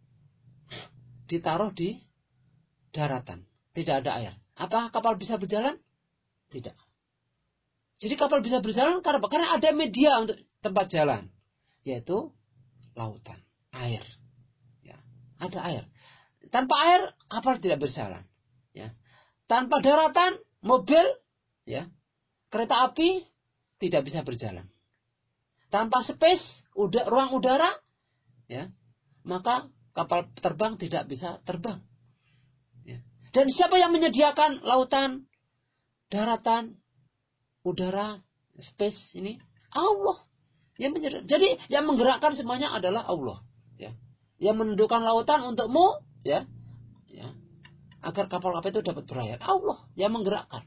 ditaruh di daratan, tidak ada air, apakah kapal bisa berjalan? Tidak. Jadi kapal bisa berjalan karena apa? Karena ada media untuk tempat jalan, yaitu lautan, air. Ya, ada air. Tanpa air kapal tidak berjalan. Ya. Tanpa daratan, mobil, ya, kereta api tidak bisa berjalan. Tanpa space, udah, ruang udara, ya, maka kapal terbang tidak bisa terbang. Ya. Dan siapa yang menyediakan lautan, daratan, udara, space ini? Allah. Yang menyediakan. Jadi yang menggerakkan semuanya adalah Allah. Ya. Yang menundukkan lautan untukmu, ya, ya, agar kapal-kapal itu dapat berlayar. Allah yang menggerakkan.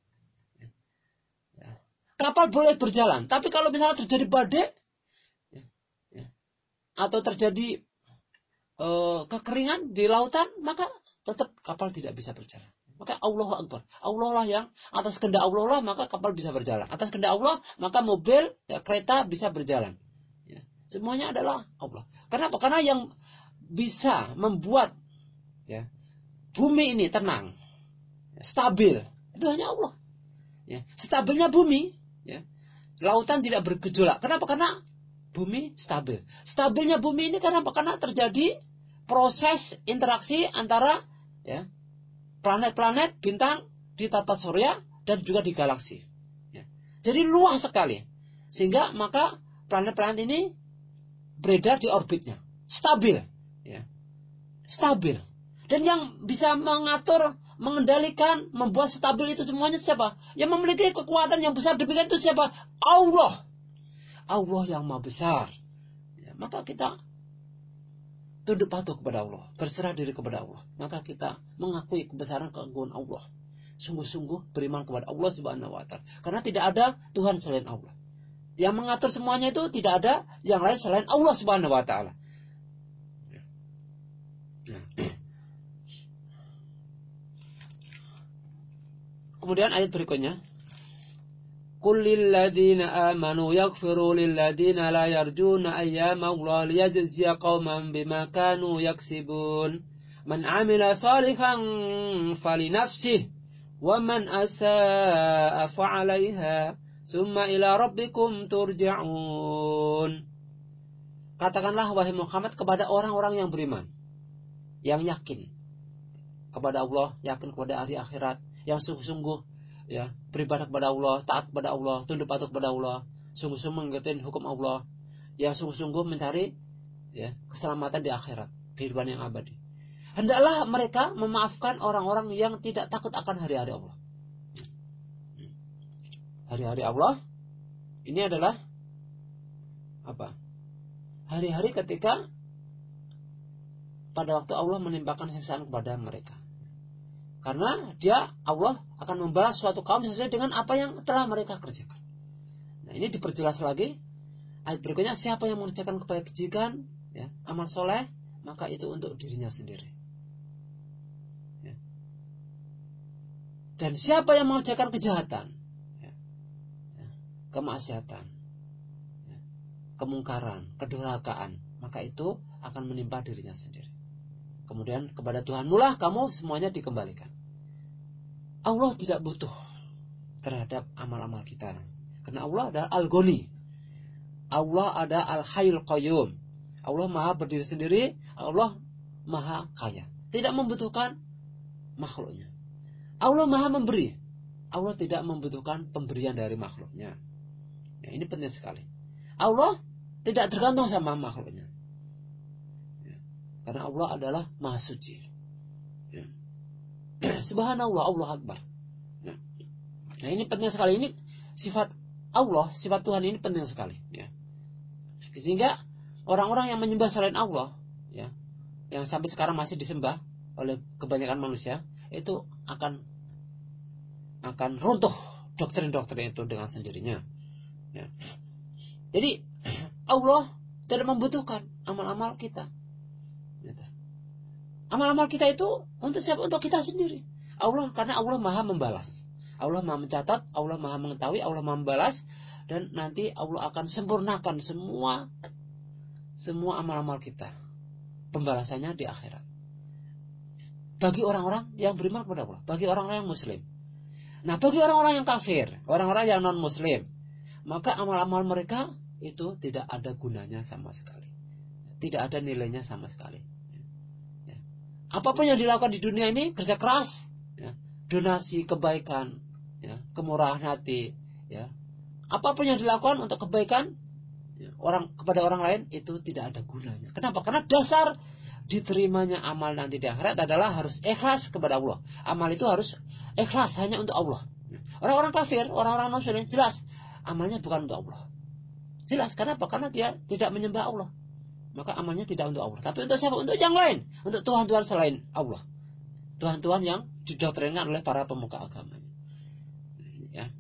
Kapal boleh berjalan, tapi kalau misalnya terjadi badai, ya, ya, atau terjadi e, kekeringan di lautan, maka tetap kapal tidak bisa berjalan. Maka Allah Akbar. Allah lah yang, atas kehendak Allah lah, maka kapal bisa berjalan. Atas kehendak Allah, maka mobil, ya, kereta bisa berjalan. Ya, semuanya adalah Allah. Kenapa? Karena yang bisa membuat, ya, bumi ini tenang, stabil, itu hanya Allah. Ya, stabilnya bumi, ya, lautan tidak bergejolak. Kenapa? Karena bumi stabil. Stabilnya bumi ini karena apa? Karena terjadi proses interaksi antara, ya, planet-planet, bintang di tata surya dan juga di galaksi. Ya. Jadi luas sekali. Sehingga maka planet-planet ini beredar di orbitnya. Stabil. Ya. Stabil. Dan yang bisa mengatur, mengendalikan, membuat stabil itu semuanya siapa? Yang memiliki kekuatan yang besar demikian itu siapa? Allah. Allah yang maha besar. Ya, maka kita tunduk patuh kepada Allah, berserah diri kepada Allah. Maka kita mengakui kebesaran keagungan Allah. Sungguh-sungguh beriman kepada Allah Subhanahu wa taala. Karena tidak ada Tuhan selain Allah. Yang mengatur semuanya itu tidak ada yang lain selain Allah Subhanahu wa taala. Kemudian ayat berikutnya. Qul lil ladzina amanu yaghfiru lil ladzina la yarjuna ayyamallahi liyajziya qauman bima kanu yaksibun. Man 'amila shalihan falinafsihi wa man asaa fa'alaiha summa ila rabbikum turja'un. Katakanlah wahai Muhammad kepada orang-orang yang beriman, yang yakin kepada Allah, yakin kepada hari akhirat, yang sungguh-sungguh ya beribadah kepada Allah, taat kepada Allah, tunduk patuh kepada Allah, sungguh-sungguh mengikuti hukum Allah, yang sungguh-sungguh mencari ya keselamatan di akhirat, kehidupan yang abadi. Hendaklah mereka memaafkan orang-orang yang tidak takut akan hari-hari Allah. Hari-hari Allah ini adalah apa? Hari-hari ketika pada waktu Allah menimpakan siksaan kepada mereka. Karena dia, Allah akan membalas suatu kaum sesuai dengan apa yang telah mereka kerjakan. Nah, ini diperjelas lagi. Ayat berikutnya, siapa yang mengerjakan kebajikan, ya, amal soleh, maka itu untuk dirinya sendiri. Ya. Dan siapa yang mengerjakan kejahatan, ya, ya, kemaksiatan, ya, kemungkaran, kedurhakaan, maka itu akan menimpa dirinya sendiri. Kemudian kepada Tuhanmu lah kamu semuanya dikembalikan. Allah tidak butuh terhadap amal-amal kita. Karena Allah adalah Al-Ghani. Allah ada Al-Hayyul Qayyum. Allah maha berdiri sendiri. Allah maha kaya. Tidak membutuhkan makhluknya. Allah maha memberi. Allah tidak membutuhkan pemberian dari makhluknya. Nah, ini penting sekali. Allah tidak tergantung sama makhluknya. Karena Allah adalah maha suci. Ya. Subhanallah, Allah Akbar. Nah, nah ini penting sekali. Ini sifat Allah, sifat Tuhan ini penting sekali. Ya. Sehingga orang-orang yang menyembah selain Allah, ya, yang sampai sekarang masih disembah oleh kebanyakan manusia, itu akan akan runtuh doktrin-doktrin itu dengan sendirinya. Ya. Jadi Allah tidak membutuhkan amal-amal kita. Amal-amal kita itu untuk siapa? Untuk kita sendiri. Allah, karena Allah maha membalas. Allah maha mencatat, Allah maha mengetahui, Allah maha membalas. Dan nanti Allah akan sempurnakan semua semua amal-amal kita. Pembalasannya di akhirat. Bagi orang-orang yang beriman kepada Allah. Bagi orang-orang yang muslim. Nah, bagi orang-orang yang kafir, orang-orang yang non-muslim, maka amal-amal mereka itu tidak ada gunanya sama sekali. Tidak ada nilainya sama sekali. Apapun yang dilakukan di dunia ini, kerja keras, ya, donasi kebaikan, ya, kemurahan hati, ya, apapun yang dilakukan untuk kebaikan ya, orang kepada orang lain itu tidak ada gunanya. Kenapa? Karena dasar diterimanya amal nanti di akhirat adalah harus ikhlas kepada Allah. Amal itu harus ikhlas hanya untuk Allah. Orang-orang kafir, orang-orang non-muslim jelas amalnya bukan untuk Allah. Jelas. Kenapa? Karena dia tidak menyembah Allah. Maka amalnya tidak untuk Allah. Tapi untuk siapa? Untuk yang lain. Untuk Tuhan-Tuhan selain Allah. Tuhan-Tuhan yang didoktrinkan oleh para pemuka agama. Ya.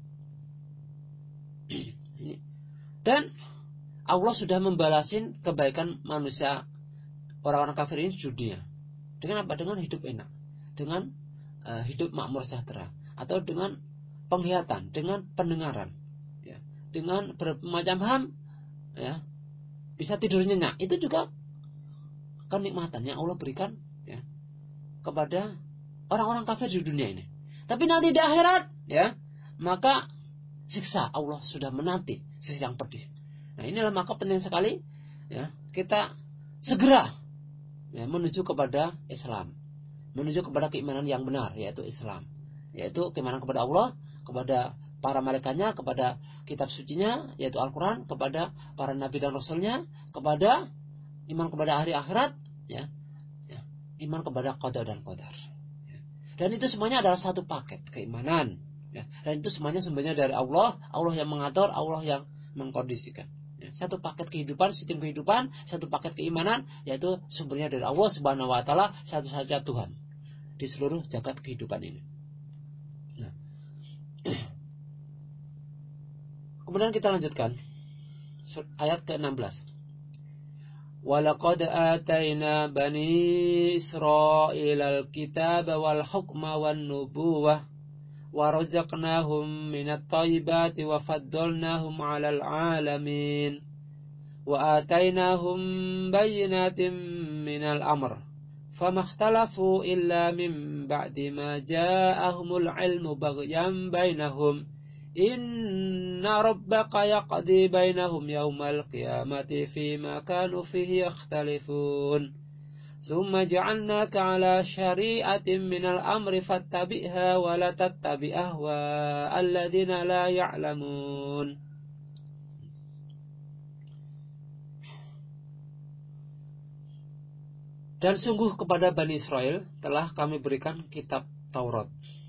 Dan Allah sudah membalasin kebaikan manusia orang-orang kafir ini di dunia. Dengan apa? Dengan hidup enak. Dengan uh, hidup makmur sejahtera. Atau dengan penglihatan. Dengan pendengaran. Ya. Dengan bermacam ham. Ya. Bisa tidur nyenyak, itu juga kenikmatan yang Allah berikan ya, kepada orang-orang kafir di dunia ini. Tapi nanti di akhirat, ya, maka siksa Allah sudah menanti, siksa yang pedih. Nah, inilah maka penting sekali, ya, kita segera ya, menuju kepada Islam, menuju kepada keimanan yang benar, yaitu Islam, yaitu keimanan kepada Allah, kepada para malaikatnya, kepada kitab sucinya yaitu Al-Quran, kepada para nabi dan rasulnya, kepada iman kepada hari akhirat, ya, ya, iman kepada qada dan qadar. Ya. Dan itu semuanya adalah satu paket keimanan. Ya. Dan itu semuanya sumbernya dari Allah, Allah yang mengatur, Allah yang mengkondisikan. Ya. Satu paket kehidupan, sistem kehidupan, satu paket keimanan, yaitu sumbernya dari Allah Subhanahu Wa Taala, satu-satunya Tuhan di seluruh jagat kehidupan ini. Nah. Kemudian kita lanjutkan ayat ke enam belas. Walaqad atayna bani Israila al-kitaba wal hukma wan nubuwah ورزقناهم من الطيبات وفضلناهم على العالمين وآتيناهم بينات من الأمر فما اختلفوا إلا من بعد ما جاءهم العلم بغيا بينهم إن ربك يقضي بينهم يوم القيامة فيما كانوا فيه يختلفون ثم جعلناك على شريعة من الأمر فاتبعها ولا تتبع أهواء الذين لا يعلمون. Dan sungguh kepada Bani Israel telah kami berikan kitab Taurat,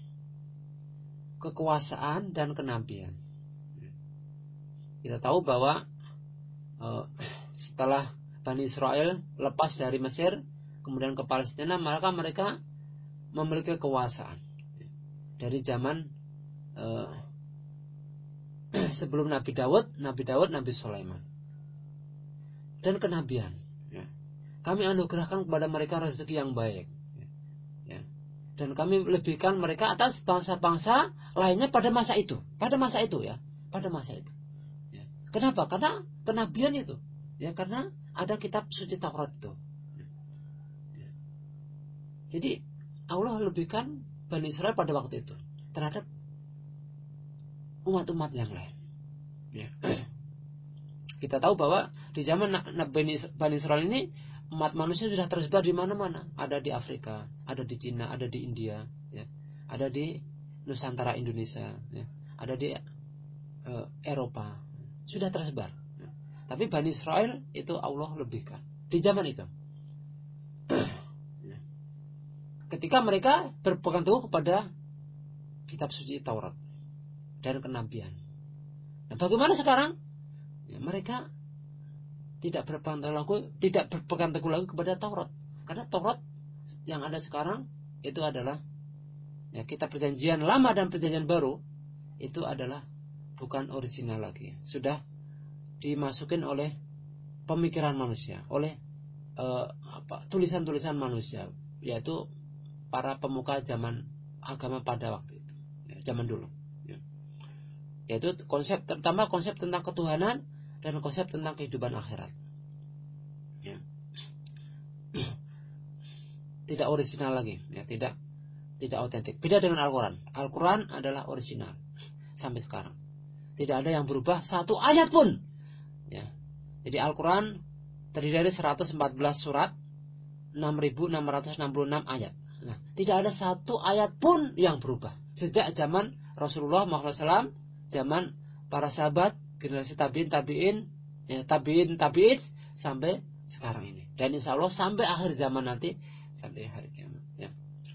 kekuasaan dan kenabian. Kita tahu bahwa uh, setelah Bani Israel lepas dari Mesir kemudian ke Palestina, maka mereka memiliki kekuasaan dari zaman uh, sebelum Nabi Daud, Nabi Daud, Nabi Sulaiman, dan kenabian. Ya. Kami anugerahkan kepada mereka rezeki yang baik, ya. Dan kami lebihkan mereka atas bangsa-bangsa lainnya pada masa itu, pada masa itu ya, pada masa itu. Ya. Kenapa? Karena kenabian itu, ya karena ada kitab suci Taurat itu. Jadi Allah lebihkan Bani Israel pada waktu itu terhadap umat-umat yang lain. Ya. Kita tahu bahwa di zaman Bani Israel ini umat manusia sudah tersebar di mana-mana. Ada di Afrika, ada di Cina, ada di India, ya. Ada di Nusantara Indonesia, ya. Ada di uh, Eropa, sudah tersebar. Ya. Tapi Bani Israel itu Allah lebihkan di zaman itu. Ketika mereka berpegang teguh kepada kitab suci Taurat dan kenabian. Nah, bagaimana sekarang? Ya, mereka tidak berpegang teguh lagi, tidak berpegang teguh lagi kepada Taurat, karena Taurat yang ada sekarang itu adalah ya, kitab perjanjian lama dan perjanjian baru itu adalah bukan orisinal lagi, sudah dimasukin oleh pemikiran manusia, oleh uh, apa, tulisan-tulisan manusia, yaitu para pemuka zaman agama pada waktu itu, ya, zaman dulu, ya. Yaitu konsep, terutama konsep tentang ketuhanan dan konsep tentang kehidupan akhirat, ya. Tidak orisinal lagi, ya, tidak tidak otentik. Beda dengan Al-Quran. Al-Quran adalah orisinal sampai sekarang. Tidak ada yang berubah satu ayat pun, ya. Jadi Al-Quran terdiri dari seratus empat belas surat, enam ribu enam ratus enam puluh enam ayat. Nah, tidak ada satu ayat pun yang berubah sejak zaman Rasulullah Muhammad shallallahu alaihi wasallam, zaman para sahabat, generasi tabiin, tabiin, ya, tabiin, tabiin sampai sekarang ini. Dan insya Allah sampai akhir zaman nanti, sampai hari kiamat. Ya.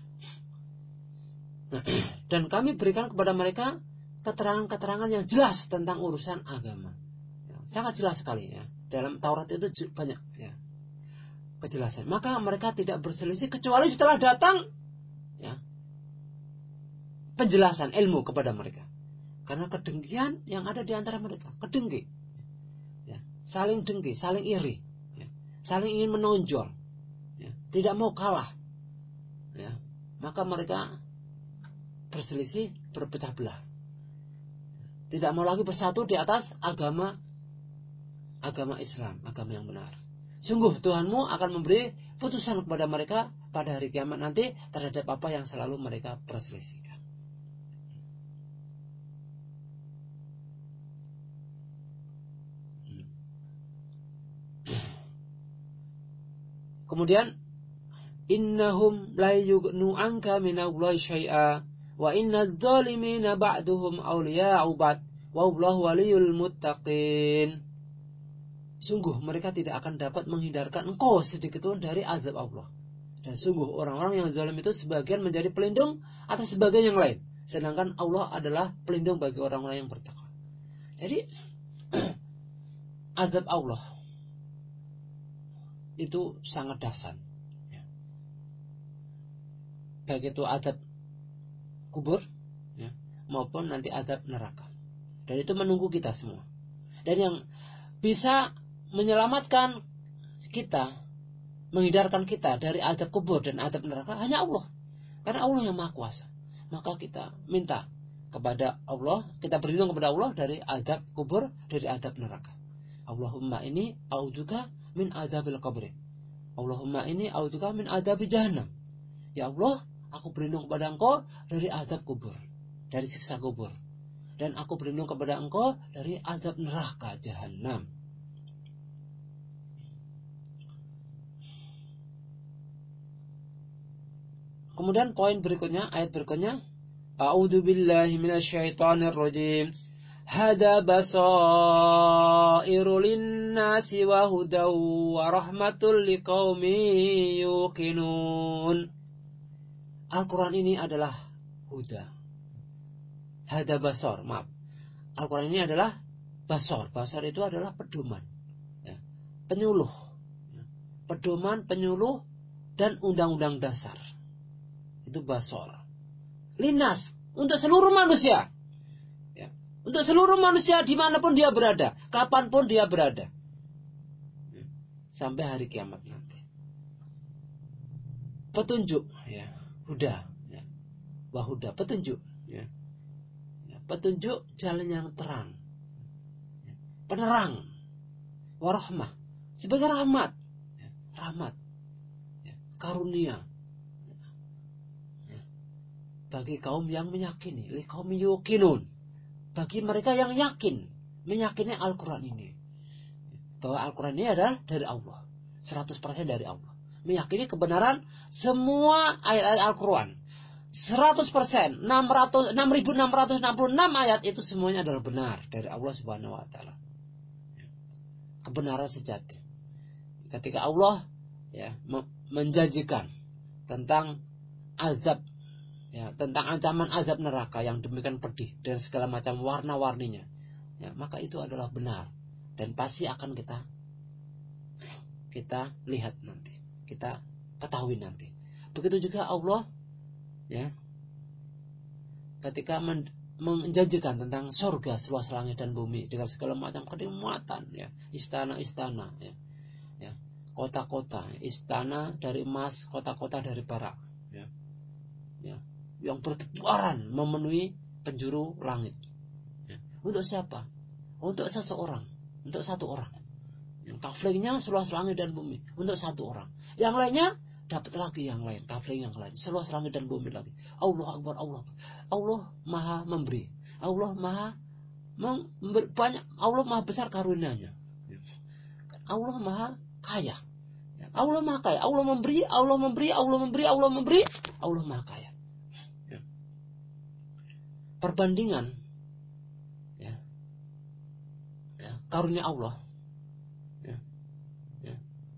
Nah, dan kami berikan kepada mereka keterangan-keterangan yang jelas tentang urusan agama. Ya, sangat jelas sekali ya. Dalam Taurat itu banyak ya kejelasan. Maka mereka tidak berselisih kecuali setelah datang ya penjelasan ilmu kepada mereka. Karena kedengkian yang ada di antara mereka, kedengki, ya, saling dengki, saling iri, ya, saling ingin menonjol, ya, tidak mau kalah, ya, maka mereka berselisih, berpecah belah, tidak mau lagi bersatu di atas agama agama Islam, agama yang benar. Sungguh Tuhanmu akan memberi putusan kepada mereka pada hari kiamat nanti terhadap apa yang selalu mereka perselisihkan. Kemudian innahum la yughnu anka minallahi syai'a wa innadz zalimina ba'duhum awliya'u ba'd wa wallahu waliyul muttaqin. Sungguh mereka tidak akan dapat menghindarkan engkau sedikit pun dari azab Allah. Dan sungguh orang-orang yang zalim itu sebagian menjadi pelindung atas sebagian yang lain. Sedangkan Allah adalah pelindung bagi orang-orang yang bertakwa. Jadi azab Allah itu sangat dahsyat. Ya. Baik itu azab kubur, ya, maupun nanti azab neraka. Dan itu menunggu kita semua. Dan yang bisa menyelamatkan kita, menghindarkan kita dari azab kubur dan azab neraka hanya Allah. Karena Allah yang Maha Kuasa. Maka kita minta kepada Allah, kita berlindung kepada Allah dari azab kubur, dari azab neraka. Allahumma ini a'udzuka min adzabil qabri. Allahumma ini a'udzuka min adzabi jahannam. Ya Allah, aku berlindung kepada Engkau dari azab kubur, dari siksa kubur. Dan aku berlindung kepada Engkau dari azab neraka jahannam. Kemudian poin berikutnya, ayat berikutnya, A'udzu billahi minasyaitonir rajim. Hada basairu linnasi wa hudaw wa rahmatul liqaumin yuqinun. Al-Quran ini adalah huda. Hada basar, maaf. Al-Quran ini adalah basar. Basar itu adalah pedoman, ya, penyuluh, ya, pedoman, penyuluh, dan undang-undang dasar. Itu basar. Linas, untuk seluruh manusia, ya, untuk seluruh manusia dimanapun dia berada, kapanpun dia berada, ya, sampai hari kiamat nanti. Petunjuk, ya, huda, ya, wahuda, petunjuk, ya, ya, petunjuk jalan yang terang, ya, penerang, warahmah, sebagai rahmat, ya, rahmat, ya, karunia, bagi kaum yang meyakini, li kaum yuqinun, bagi mereka yang yakin, meyakini Al-Quran ini, bahwa Al-Quran ini adalah dari Allah, seratus persen dari Allah, meyakini kebenaran semua ayat-ayat Al-Quran, seratus persen, enam ribu enam ratus enam puluh enam ayat itu semuanya adalah benar dari Allah Subhanahu Wa Taala, kebenaran sejati. Ketika Allah, ya, menjanjikan tentang azab, ya, tentang ancaman azab neraka yang demikian pedih dan segala macam warna-warninya, ya, maka itu adalah benar dan pasti akan kita kita lihat nanti, kita ketahui nanti. Begitu juga Allah, ya, ketika men, menjanjikan tentang surga seluas langit dan bumi dengan segala macam kenikmatan, ya, istana-istana, ya, ya, kota-kota, istana dari emas, kota-kota dari perak, ya, ya, yang bertebaran memenuhi penjuru langit, ya. Untuk siapa? Untuk seseorang, untuk satu orang. Yang kaflingnya seluas langit dan bumi, untuk satu orang. Yang lainnya dapat lagi yang lain, kafling yang lain, seluas langit dan bumi lagi. Allah Akbar, Allah. Allah Maha memberi. Allah Maha memberi, banyak. Allah Maha besar karunia-Nya. Allah Maha kaya. Allah Maha kaya. Allah memberi, Allah memberi, Allah memberi, Allah memberi. Allah Maha kaya. Perbandingan, ya, ya, karunia Allah, ya, ya,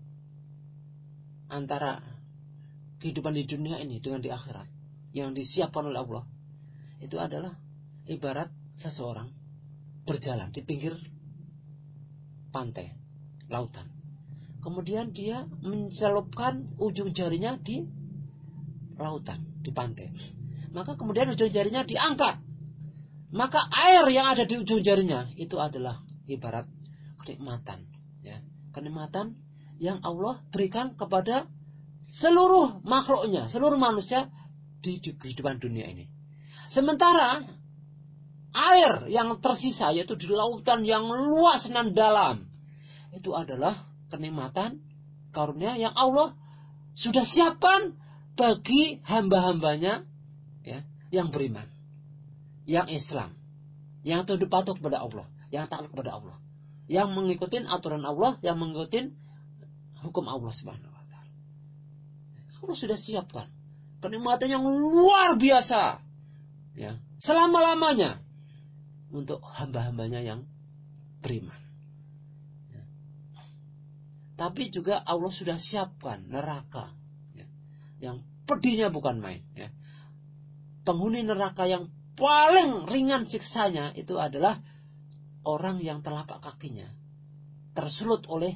antara kehidupan di dunia ini dengan di akhirat yang disiapkan oleh Allah, itu adalah ibarat seseorang berjalan di pinggir pantai, lautan. Kemudian dia mencelupkan ujung jarinya di lautan, di pantai. Maka kemudian ujung jarinya diangkat. Maka air yang ada di ujung jarinya itu adalah ibarat kenikmatan, ya, kenikmatan yang Allah berikan kepada seluruh makhluknya, seluruh manusia di, di kehidupan dunia ini. Sementara air yang tersisa, yaitu di lautan yang luas dan dalam, itu adalah kenikmatan karunia yang Allah sudah siapkan bagi hamba-hambanya, ya, yang beriman, yang Islam, yang tunduk patuh kepada Allah, yang taat kepada Allah, yang mengikuti aturan Allah, yang mengikuti hukum Allah Subhanahu Wa Taala. Allah sudah siapkan kenikmatan yang luar biasa, ya, selama-lamanya untuk hamba-hambanya yang beriman. Ya. Tapi juga Allah sudah siapkan neraka, ya, yang pedihnya bukan main. Ya. Penghuni neraka yang paling ringan siksanya itu adalah orang yang telapak kakinya tersulut oleh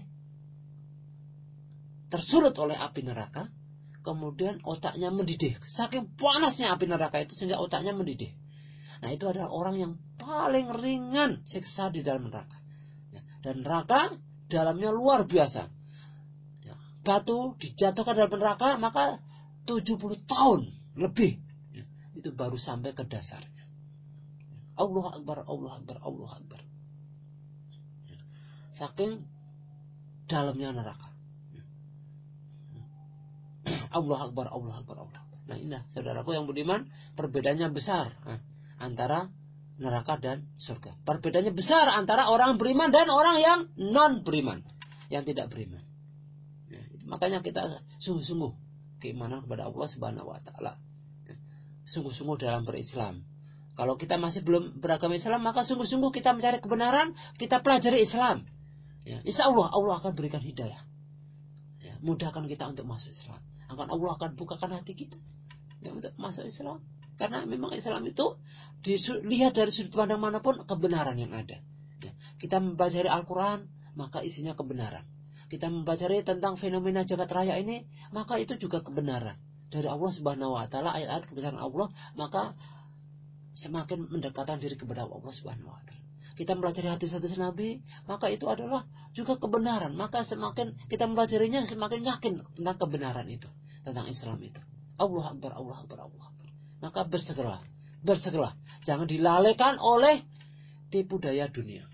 tersulut oleh api neraka, kemudian otaknya mendidih. Saking panasnya api neraka itu sehingga otaknya mendidih. Nah, itu adalah orang yang paling ringan siksa di dalam neraka. Dan neraka dalamnya luar biasa. Batu dijatuhkan dalam neraka, maka tujuh puluh tahun lebih itu baru sampai ke dasarnya. Allah Akbar, Allah Akbar, Allah Akbar. Saking dalamnya neraka. Allah Akbar, Allah Akbar, Allah Akbar. Nah ini saudaraku yang budiman, perbedaannya besar nah, antara neraka dan surga. Perbedaannya besar antara orang beriman dan orang yang non beriman, yang tidak beriman. Nah, itu makanya kita sungguh-sungguh keimanan kepada Allah Subhanahu Wa Taala. Sungguh-sungguh dalam berislam. Kalau kita masih belum beragama Islam, maka sungguh-sungguh kita mencari kebenaran, kita pelajari Islam. Ya, insya Allah Allah akan berikan hidayah. Ya, mudahkan kita untuk masuk Islam. Akan Allah akan bukakan hati kita ya, untuk masuk Islam. Karena memang Islam itu dilihat dari sudut pandang manapun kebenaran yang ada. Ya, kita mempelajari Al-Quran, maka isinya kebenaran. Kita mempelajari tentang fenomena jagat raya ini, maka itu juga kebenaran dari Allah Subhanahu Wa Taala, ayat-ayat kebenaran Allah, maka semakin mendekatkan diri kepada Allah Subhanahu Wa Taala. Kita mempelajari hadis-hadis Nabi, maka itu adalah juga kebenaran. Maka semakin kita mempelajarinya, semakin yakin tentang kebenaran itu, tentang Islam itu. Allah Akbar, Allah Akbar, Allah Akbar. Maka bersegeralah, bersegeralah. Jangan dilalaikan oleh tipu daya dunia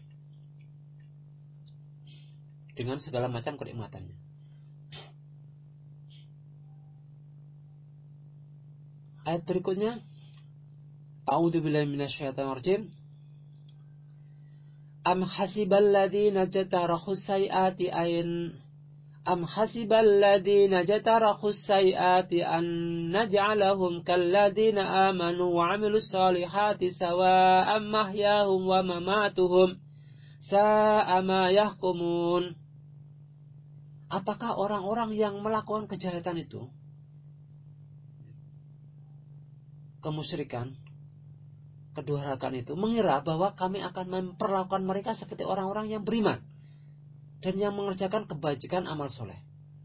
dengan segala macam kenikmatannya. Ayat berikutnya, A'udzubillahi minasyaitonir rajim. Am hasibal ladzina jatarahus sayiati ain Am hasibal ladzina jatarahus sayiati an naj'alahum kal ladzina amanu wa 'amilus solihati sawa'am mahyahum wa mamatuhum sa'a ma yahkumun. Apakah orang-orang yang melakukan kejahatan itu, kemusyrikan, kedurhakaan itu, mengira bahwa kami akan memperlakukan mereka seperti orang-orang yang beriman dan yang mengerjakan kebajikan amal soleh,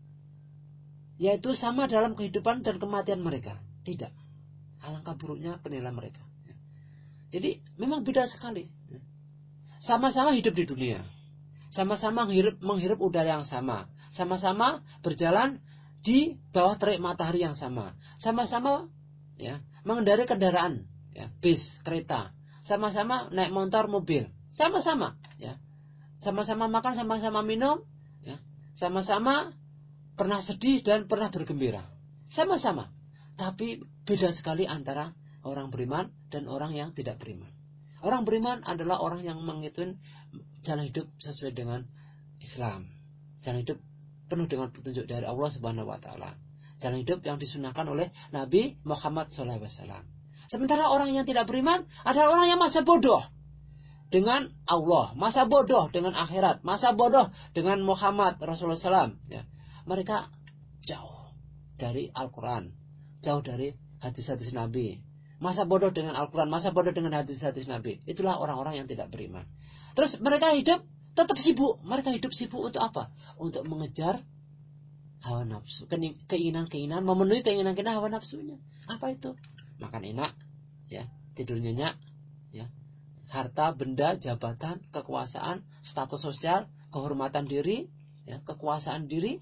yaitu sama dalam kehidupan dan kematian mereka? Tidak. Alangkah buruknya penilaian mereka. Jadi memang beda sekali. Sama-sama hidup di dunia, sama-sama menghirup, menghirup udara yang sama, sama-sama berjalan di bawah terik matahari yang sama, sama-sama ya mengendarai kendaraan, ya, bis, kereta, sama-sama naik motor, mobil, sama-sama, ya, sama-sama makan, sama-sama minum, ya, sama-sama pernah sedih dan pernah bergembira, sama-sama. Tapi beda sekali antara orang beriman dan orang yang tidak beriman. Orang beriman adalah orang yang mengikuti jalan hidup sesuai dengan Islam, jalan hidup penuh dengan petunjuk dari Allah Subhanahu Wa Taala, jalan hidup yang disunahkan oleh Nabi Muhammad shallallahu alaihi wasallam. Sementara orang yang tidak beriman adalah orang yang masa bodoh dengan Allah, masa bodoh dengan akhirat, masa bodoh dengan Muhammad Rasulullah shallallahu alaihi wasallam. Ya. Mereka jauh dari Al-Quran, jauh dari hadis-hadis Nabi. Masa bodoh dengan Al-Quran, masa bodoh dengan hadis-hadis Nabi. Itulah orang-orang yang tidak beriman. Terus mereka hidup tetap sibuk. Mereka hidup sibuk untuk apa? Untuk mengejar hawa nafsu, keinginan-keinginan, memenuhi keinginan-keinginan hawa nafsunya. Apa itu? Makan enak, ya, tidur nyenyak, ya, harta, benda, jabatan, kekuasaan, status sosial, kehormatan diri, ya, kekuasaan diri,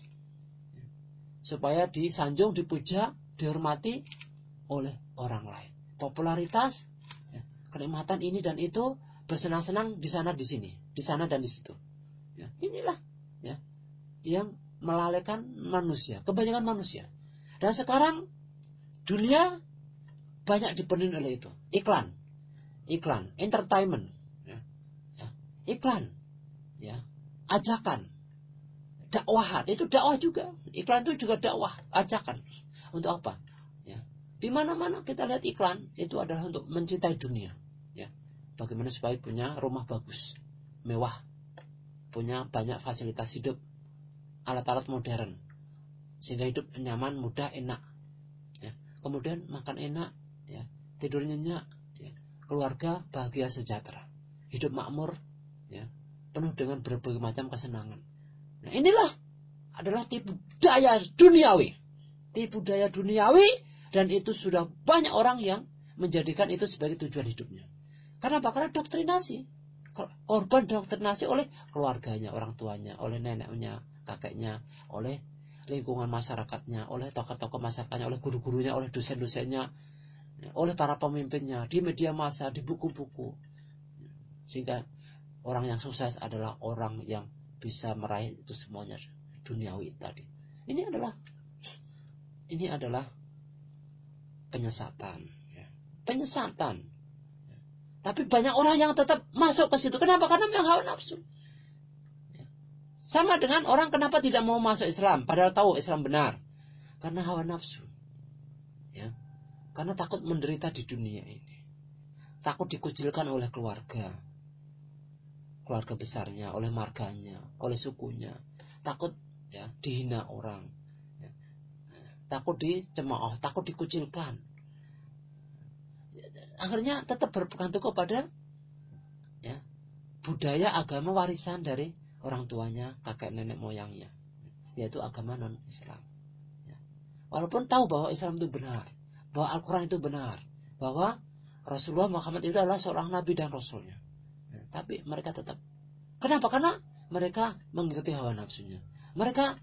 supaya disanjung, dipuja, dihormati oleh orang lain. Popularitas, ya, kenikmatan ini dan itu, bersenang-senang di sana di sini, di sana dan di situ. Ya, inilah, ya, yang melalaikan manusia, kebanyakan manusia. Dan sekarang dunia banyak dipenuhi oleh itu, iklan, iklan, entertainment, ya, ya, iklan, ya, ajakan, dakwahan, itu dakwah juga, iklan itu juga dakwah, ajakan. Untuk apa? Ya, di mana-mana kita lihat iklan itu adalah untuk mencintai dunia, ya, bagaimana supaya punya rumah bagus, mewah, punya banyak fasilitas hidup, alat-alat modern, sehingga hidup nyaman, mudah, enak, ya. Kemudian makan enak, ya, tidur nyenyak, ya, keluarga bahagia sejahtera, hidup makmur, ya, penuh dengan berbagai macam kesenangan. Nah, inilah adalah tipu daya duniawi, tipu daya duniawi, dan itu sudah banyak orang yang menjadikan itu sebagai tujuan hidupnya. Karena apa? Karena doktrinasi, korban doktrinasi oleh keluarganya, orang tuanya, oleh neneknya, kakeknya, oleh lingkungan masyarakatnya, oleh tokoh-tokoh masyarakatnya, oleh guru-gurunya, oleh dosen-dosennya. ya, oleh para pemimpinnya, di media massa, di buku-buku. Sehingga orang yang sukses adalah orang yang bisa meraih itu semuanya duniawi tadi. Ini adalah ini adalah penyesatan, ya. Penyesatan. Tapi banyak orang yang tetap masuk ke situ. Kenapa? Karena memang hawa nafsu. Ya. Sama dengan orang kenapa tidak mau masuk Islam, padahal tahu Islam benar. Karena hawa nafsu. Ya. Karena takut menderita di dunia ini. Takut dikucilkan oleh keluarga. Keluarga besarnya, oleh marganya, oleh sukunya. Takut ya dihina orang. Ya. Takut dicemooh, takut dikucilkan. Akhirnya tetap berpegang teguh pada ya, budaya agama warisan dari orang tuanya, kakek nenek moyangnya, yaitu agama non-Islam. Ya. Walaupun tahu bahwa Islam itu benar, bahwa Al-Quran itu benar, bahwa Rasulullah Muhammad itu adalah seorang nabi dan rasulnya, ya, tapi mereka tetap. Kenapa? Karena mereka mengikuti hawa nafsunya. Mereka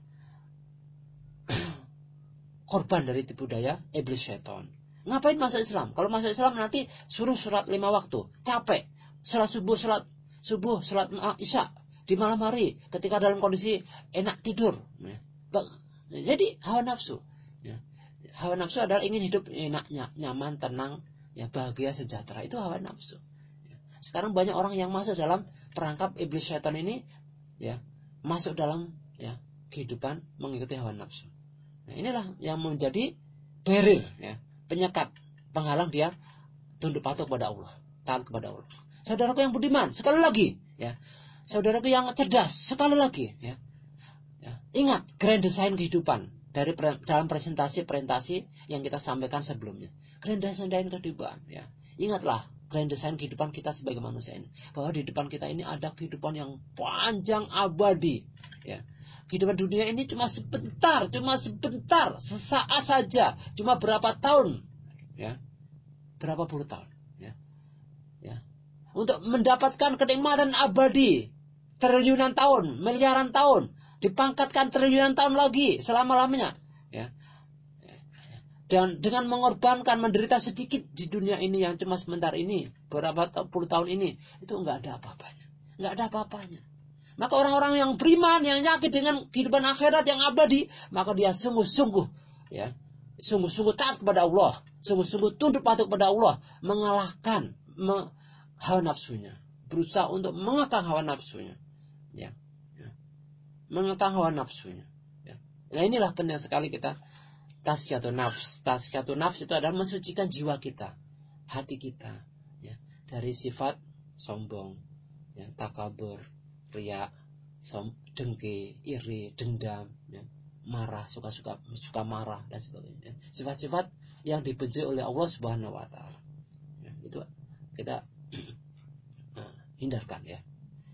korban dari tipu daya iblis syaitan. Ngapain masuk Islam? Kalau masuk Islam nanti suruh sholat lima waktu, capek. Sholat subuh, sholat subuh, sholat isya di malam hari, ketika dalam kondisi enak tidur. Jadi hawa nafsu. Hawa nafsu adalah ingin hidup enak, nyaman, tenang, ya bahagia, sejahtera. Itu hawa nafsu. Sekarang banyak orang yang masuk dalam perangkap iblis syaitan ini, ya masuk dalam ya kehidupan mengikuti hawa nafsu. Nah, inilah yang menjadi barrier, ya. Penyekat, penghalang dia tunduk patuh kepada Allah, taat kepada Allah. Saudaraku yang budiman, sekali lagi, ya. Saudaraku yang cerdas, sekali lagi, ya. Ya. Ingat grand design kehidupan dari pre, dalam presentasi-presentasi yang kita sampaikan sebelumnya. Grand design kehidupan, ya. Ingatlah grand design kehidupan kita sebagai manusia ini, bahwa di depan kita ini ada kehidupan yang panjang abadi, ya. Kehidupan dunia ini cuma sebentar, cuma sebentar, sesaat saja, cuma berapa tahun, ya, berapa puluh tahun, ya, ya, untuk mendapatkan kenikmatan abadi, triliunan tahun, miliaran tahun, dipangkatkan triliunan tahun lagi selama-lamanya, ya, dan dengan mengorbankan, menderita sedikit di dunia ini yang cuma sebentar ini, berapa puluh tahun ini, itu nggak ada apa-apanya, nggak ada apa-apanya. Maka orang-orang yang beriman, yang yakin dengan kehidupan akhirat yang abadi, maka dia sungguh-sungguh, ya, sungguh-sungguh taat kepada Allah, sungguh-sungguh tunduk patuh kepada Allah, mengalahkan me, hawa nafsunya, berusaha untuk mengekang hawa nafsunya, ya, ya. Mengekang hawa nafsunya. Ya. Nah inilah penting sekali kita tazkiyatun nafs. Tazkiyatun nafs itu adalah mensucikan jiwa kita, hati kita, ya, dari sifat sombong, ya, takabur, riya, som, dengki, iri, dendam, ya, marah, suka-suka, suka marah dan sebagainya. Sifat-sifat yang dibenci oleh Allah Subhanahu Wa Taala. Ya, itu kita nah, hindarkan, ya.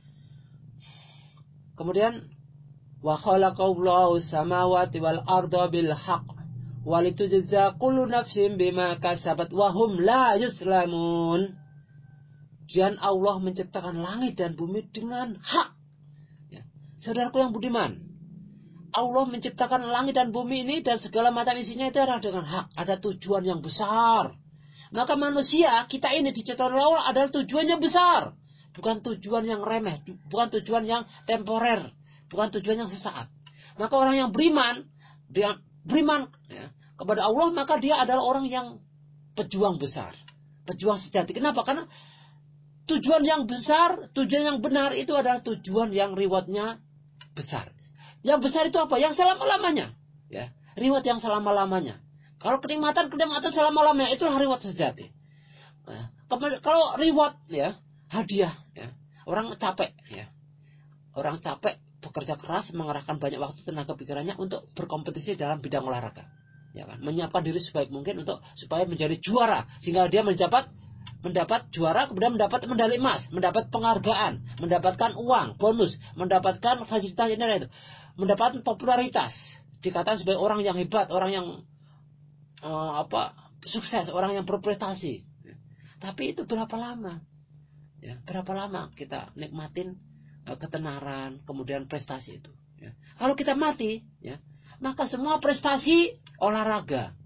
Kemudian wa khalaqallahu samawati wal arda bil haqq wa litujza kullu nafsin bima kasabat wa hum la yuslamun. Dan Allah menciptakan langit dan bumi dengan hak. Ya. Saudaraku yang budiman, Allah menciptakan langit dan bumi ini dan segala macam isinya itu adalah dengan hak. Ada tujuan yang besar. Maka manusia, kita ini diciptakan oleh Allah adalah tujuan yang besar. Bukan tujuan yang remeh, bukan tujuan yang temporer, bukan tujuan yang sesaat. Maka orang yang beriman, dia beriman, ya, kepada Allah, maka dia adalah orang yang pejuang besar, pejuang sejati. Kenapa? Karena tujuan yang besar, tujuan yang benar itu adalah tujuan yang rewardnya besar. Yang besar itu apa? Yang selama-lamanya, ya, reward yang selama-lamanya. Kalau kenikmatan, kenikmatan selama-lamanya itulah reward sejati. Nah, kalau reward, ya, hadiah, ya, orang capek, ya, orang capek bekerja keras, mengerahkan banyak waktu, tenaga pikirannya untuk berkompetisi dalam bidang olahraga, ya kan, menyiapkan diri sebaik mungkin untuk supaya menjadi juara, sehingga dia mendapat mendapat juara, kemudian mendapat medali emas, mendapat penghargaan, mendapatkan uang, bonus, mendapatkan fasilitas ini dan itu, mendapatkan popularitas, dikatakan sebagai orang yang hebat, orang yang uh, apa sukses, orang yang berprestasi. Tapi itu berapa lama? Ya, berapa lama kita nikmatin uh, ketenaran, kemudian prestasi itu? Ya. Kalau kita mati, ya, maka semua prestasi olahraga,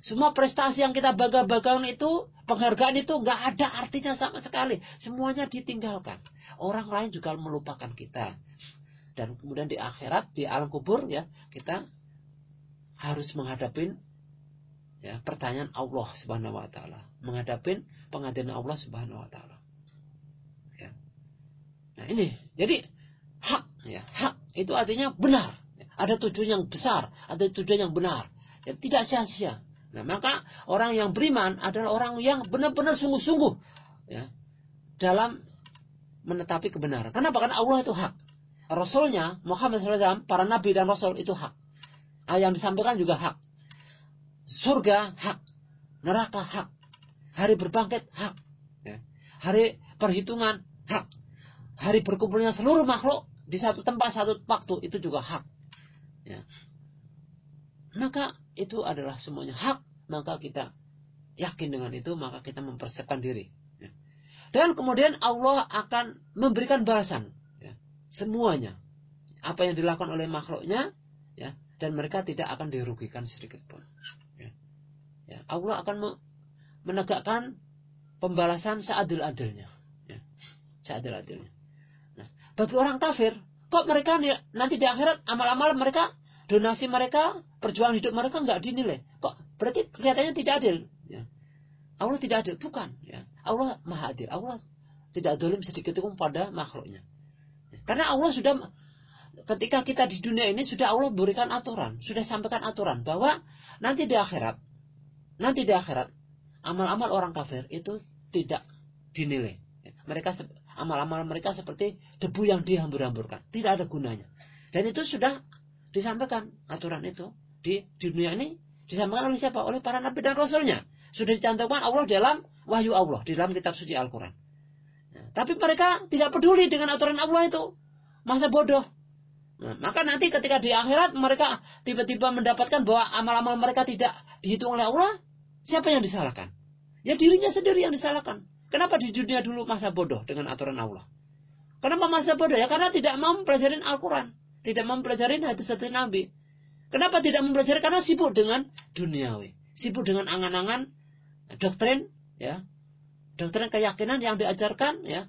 Semua prestasi yang kita bangga-banggakan itu, penghargaan itu nggak ada artinya sama sekali. Semuanya ditinggalkan. Orang lain juga melupakan kita. Dan kemudian di akhirat, di alam kubur, ya, kita harus menghadapin, ya, pertanyaan Allah Subhanahu wa taala, menghadapin pengadilan Allah Subhanahu wa taala. Ya. Nah, ini. Jadi hak, ya, hak itu artinya benar. Ada tujuan yang besar, ada tujuan yang benar. Ya, tidak sia-sia. Nah, maka orang yang beriman adalah orang yang benar-benar sungguh-sungguh, ya, dalam menetapi kebenaran. Kenapa? Karena Allah itu hak. Rasulnya Muhammad shallallahu alaihi wasallam, para nabi dan rasul itu hak. Yang disampaikan juga hak. Surga hak, neraka hak, hari berbangkit hak, ya, hari perhitungan hak, hari berkumpulnya seluruh makhluk di satu tempat satu waktu itu juga hak. Ya. Maka itu adalah semuanya hak, maka kita yakin dengan itu, maka kita mempersiapkan diri. Ya. Dan kemudian Allah akan memberikan balasan, ya, semuanya apa yang dilakukan oleh makhluknya, ya, dan mereka tidak akan dirugikan sedikit pun. Ya. Ya. Allah akan menegakkan pembalasan seadil-adilnya, ya, seadil-adilnya. Nah, bagi orang kafir, kok mereka nanti di akhirat amal-amal mereka, donasi mereka, perjuangan hidup mereka nggak dinilai? Kok berarti kelihatannya tidak adil? Ya. Allah tidak adil, bukan. Ya. Allah maha adil. Allah tidak zalim sedikit pun pada makhluknya. Ya. Karena Allah sudah, ketika kita di dunia ini sudah Allah berikan aturan, sudah sampaikan aturan bahwa nanti di akhirat, nanti di akhirat amal-amal orang kafir itu tidak dinilai. Ya. Mereka amal-amal mereka seperti debu yang dihambur-hamburkan, tidak ada gunanya. Dan itu sudah disampaikan aturan itu di, di dunia ini, disampaikan oleh siapa? Oleh para nabi dan rasulnya. Sudah dicantumkan Allah dalam wahyu Allah, di dalam kitab suci Al-Quran. Ya, tapi mereka tidak peduli dengan aturan Allah itu. Masa bodoh. Nah, maka nanti ketika di akhirat mereka tiba-tiba mendapatkan bahwa amal-amal mereka tidak dihitung oleh Allah, siapa yang disalahkan? Ya dirinya sendiri yang disalahkan. Kenapa di dunia dulu masa bodoh dengan aturan Allah? Kenapa masa bodoh? Ya karena tidak mau mempelajari Al-Quran. Tidak mempelajari hadis-hadis Nabi. Kenapa tidak mempelajari? Karena sibuk dengan duniawi, sibuk dengan angan-angan, doktrin, ya, doktrin keyakinan yang diajarkan, ya,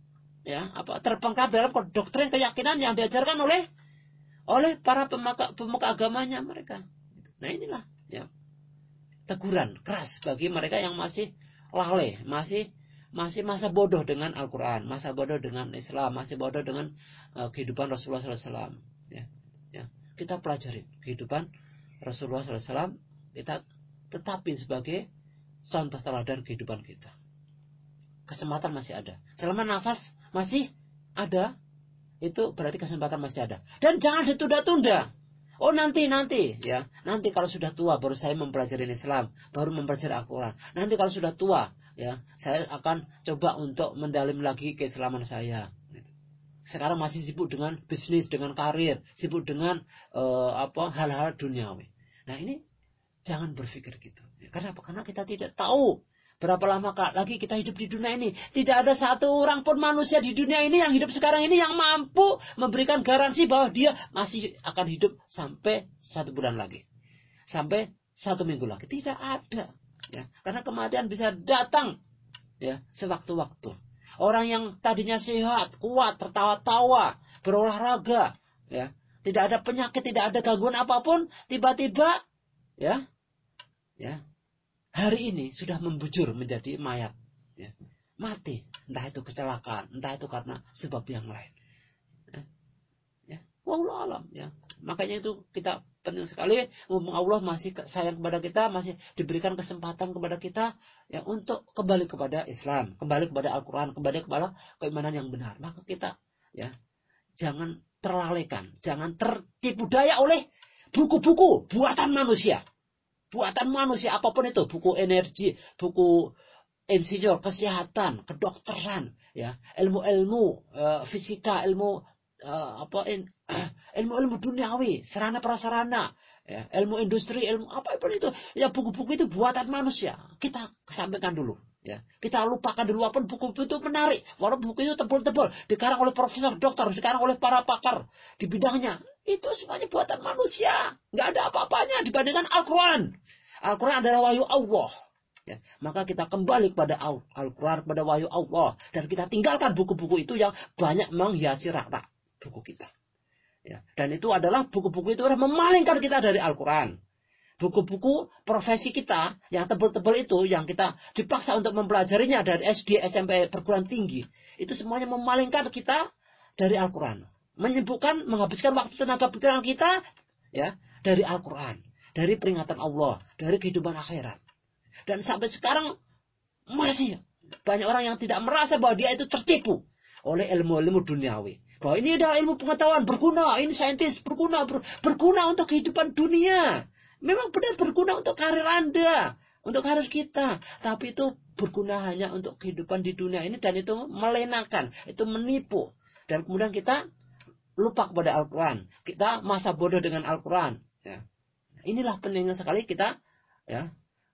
ya, apa terperangkap dalam doktrin keyakinan yang diajarkan oleh oleh para pemuka, pemuka agamanya mereka. Nah inilah, ya, teguran keras bagi mereka yang masih lalai, masih masih masa bodoh dengan Al-Quran, masa bodoh dengan Islam, masih bodoh dengan uh, kehidupan Rasulullah shallallahu alaihi wasallam. Ya, ya. Kita pelajari kehidupan Rasulullah shallallahu alaihi wasallam, kita tetapi sebagai contoh teladan kehidupan kita. Kesempatan masih ada. Selama nafas masih ada, itu berarti kesempatan masih ada. Dan jangan ditunda-tunda. Oh nanti, nanti, ya. Nanti kalau sudah tua baru saya mempelajari Islam, baru mempelajari Al-Quran. Nanti kalau sudah tua, ya, saya akan coba untuk mendalim lagi keislaman saya. Sekarang masih sibuk dengan bisnis, dengan karir, sibuk dengan uh, apa hal-hal duniawi. Nah ini jangan berpikir gitu. Karena apa? Karena kita tidak tahu berapa lama lagi kita hidup di dunia ini. Tidak ada satu orang pun manusia di dunia ini yang hidup sekarang ini yang mampu memberikan garansi bahwa dia masih akan hidup sampai satu bulan lagi, sampai satu minggu lagi. Tidak ada. Ya. Karena kematian bisa datang, ya, sewaktu-waktu. Orang yang tadinya sehat, kuat, tertawa-tawa, berolahraga, ya, tidak ada penyakit, tidak ada gangguan apapun, tiba-tiba, ya, ya, hari ini sudah membujur menjadi mayat, ya, mati, entah itu kecelakaan, entah itu karena sebab yang lain, ya, ya, wallahu alam, ya. Makanya itu kita penting sekali, mumpung Allah masih sayang kepada kita, masih diberikan kesempatan kepada kita, ya, untuk kembali kepada Islam, kembali kepada Al-Quran, kembali kepada keimanan yang benar. Maka kita, ya, jangan terlalaikan, jangan tertipu daya oleh buku-buku buatan manusia, buatan manusia apapun itu, buku energi, buku insinyur, kesehatan, kedokteran, ya, ilmu-ilmu uh, fisika, ilmu uh, apa in, uh, ilmu-ilmu duniawi, sarana prasarana, ya, ilmu industri, ilmu apapun itu, ya buku-buku itu buatan manusia. Kita kesampingkan dulu, ya. Kita lupakan dulu apapun buku-buku itu menarik, walaupun buku itu tebal-tebal, dikarang oleh profesor, dokter, dikarang oleh para pakar di bidangnya. Itu semuanya buatan manusia, nggak ada apa-apanya dibandingkan Al-Quran. Al-Quran adalah wahyu Allah. Ya, maka kita kembali kepada Al-Quran, kepada wahyu Allah. Dan kita tinggalkan buku-buku itu yang banyak menghiasi rak-rak buku kita. Ya, dan itu adalah buku-buku itu adalah memalingkan kita dari Al-Quran. Buku-buku profesi kita yang tebal-tebal itu, yang kita dipaksa untuk mempelajarinya dari S D, S M P, perguruan tinggi. Itu semuanya memalingkan kita dari Al-Quran. Menyibukkan, menghabiskan waktu tenaga pikiran kita ya dari Al-Quran. Dari peringatan Allah, dari kehidupan akhirat. Dan sampai sekarang masih banyak orang yang tidak merasa bahwa dia itu tertipu oleh ilmu-ilmu duniawi. Bahwa ini adalah ilmu pengetahuan berguna, ini saintis berguna, ber, berguna untuk kehidupan dunia. Memang benar berguna untuk karir Anda, untuk karir kita. Tapi itu berguna hanya untuk kehidupan di dunia ini dan itu melenakan, itu menipu. Dan kemudian kita lupa kepada Al-Quran. Kita masa bodoh dengan Al-Quran. Ya. Inilah pentingnya sekali kita ya.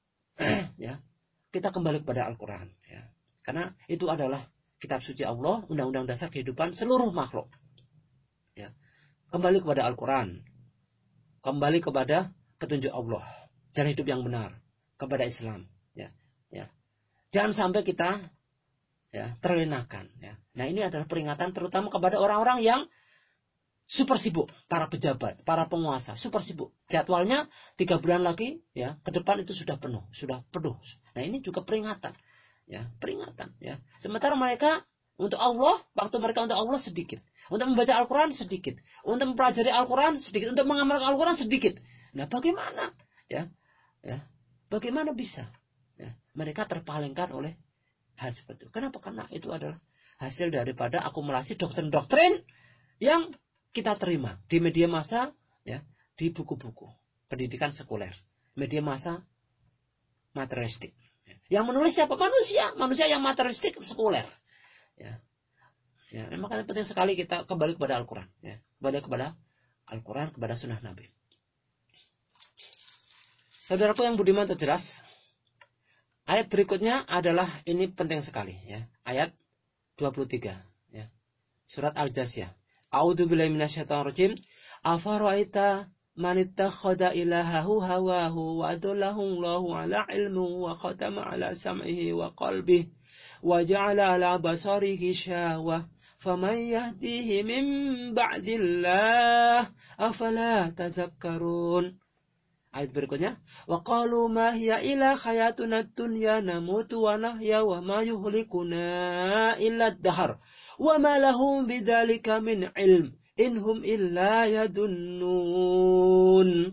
ya, kita kembali kepada Al-Quran. Ya. Karena itu adalah kitab suci Allah, undang-undang dasar kehidupan seluruh makhluk. Ya. Kembali kepada Al-Quran. Kembali kepada petunjuk Allah. Jalan hidup yang benar. Kepada Islam. Ya. Ya. Jangan sampai kita ya, terlenakan. Ya. Nah ini adalah peringatan terutama kepada orang-orang yang super sibuk, para pejabat, para penguasa, super sibuk. Jadwalnya tiga bulan lagi, ya, ke depan itu sudah penuh, sudah penuh. Nah ini juga peringatan, ya, peringatan, ya. Sementara mereka untuk Allah, waktu mereka untuk Allah sedikit, untuk membaca Al-Quran sedikit, untuk mempelajari Al-Quran sedikit, untuk mengamalkan Al-Quran sedikit. Nah bagaimana, ya, ya, bagaimana bisa, ya, mereka terpalingkan oleh hal seperti itu. Kenapa? Karena itu adalah hasil daripada akumulasi doktrin-doktrin yang kita terima di media massa, ya, di buku-buku pendidikan sekuler, media massa materialistik. Yang menulis siapa? Manusia, manusia yang materialistik sekuler. Ya, ya, makanya penting sekali kita kembali kepada Al-Quran, ya, kembali kepada Al-Quran, kepada Sunnah Nabi. Saudaraku yang budiman terjelas, ayat berikutnya adalah ini penting sekali, ya, ayat dua puluh tiga, ya, surat Al-Jasiyah. A'udzu billahi minasyaitonir rajim. Afara'aita man ittakhadha ilahahu hawahu wa adallahu Allahu ala ilmin wa khatama ala sam'ihi wa qalbihi wa ja'ala ala basarihi syahwah faman yahdihi min ba'dillah afala tadhakkarun. Ayat berikutnya, wa qalu ma hiya illa hayatuna dunya namutu wa nahya wa ma yuhlikuna illa ad-dahr wa ma lahum bidzalika min ilm inhum illa yadunnun.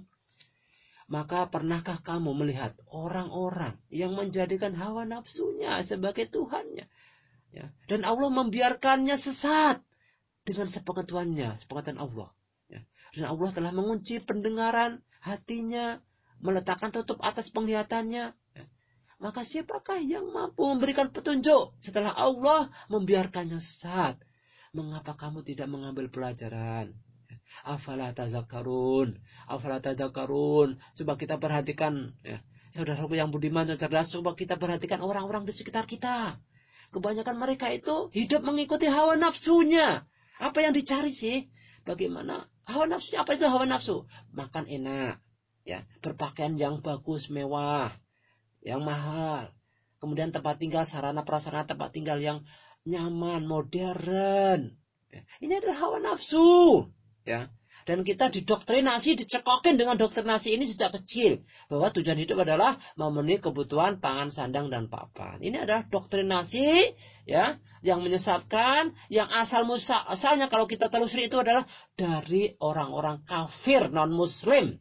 Maka pernahkah kamu melihat orang-orang yang menjadikan hawa nafsunya sebagai Tuhannya, ya, dan Allah membiarkannya sesat dengan sepengetahuannya, sepengetahuan Allah, ya. Dan Allah telah mengunci pendengaran hatinya, meletakkan tutup atas penglihatannya, ya. Maka siapakah yang mampu memberikan petunjuk setelah Allah membiarkannya sesat? Mengapa kamu tidak mengambil pelajaran? Afala tazakkarun, afala tazakkarun. Coba kita perhatikan, ya, saudaraku yang budiman dan cerdas, coba kita perhatikan orang-orang di sekitar kita. Kebanyakan mereka itu hidup mengikuti hawa nafsunya. Apa yang dicari sih? Bagaimana? Hawa nafsunya apa itu hawa nafsu? Makan enak, ya, berpakaian yang bagus, mewah, yang mahal. Kemudian tempat tinggal, sarana prasarana tempat tinggal yang nyaman, modern. Ya, ini adalah hawa nafsu, ya. Dan kita didoktrinasi, dicekokin dengan doktrinasi ini sejak kecil. Bahwa tujuan hidup adalah memenuhi kebutuhan pangan, sandang, dan papan. Ini adalah doktrinasi, ya, yang menyesatkan, yang asal musa, asalnya kalau kita telusuri itu adalah dari orang-orang kafir, non-muslim.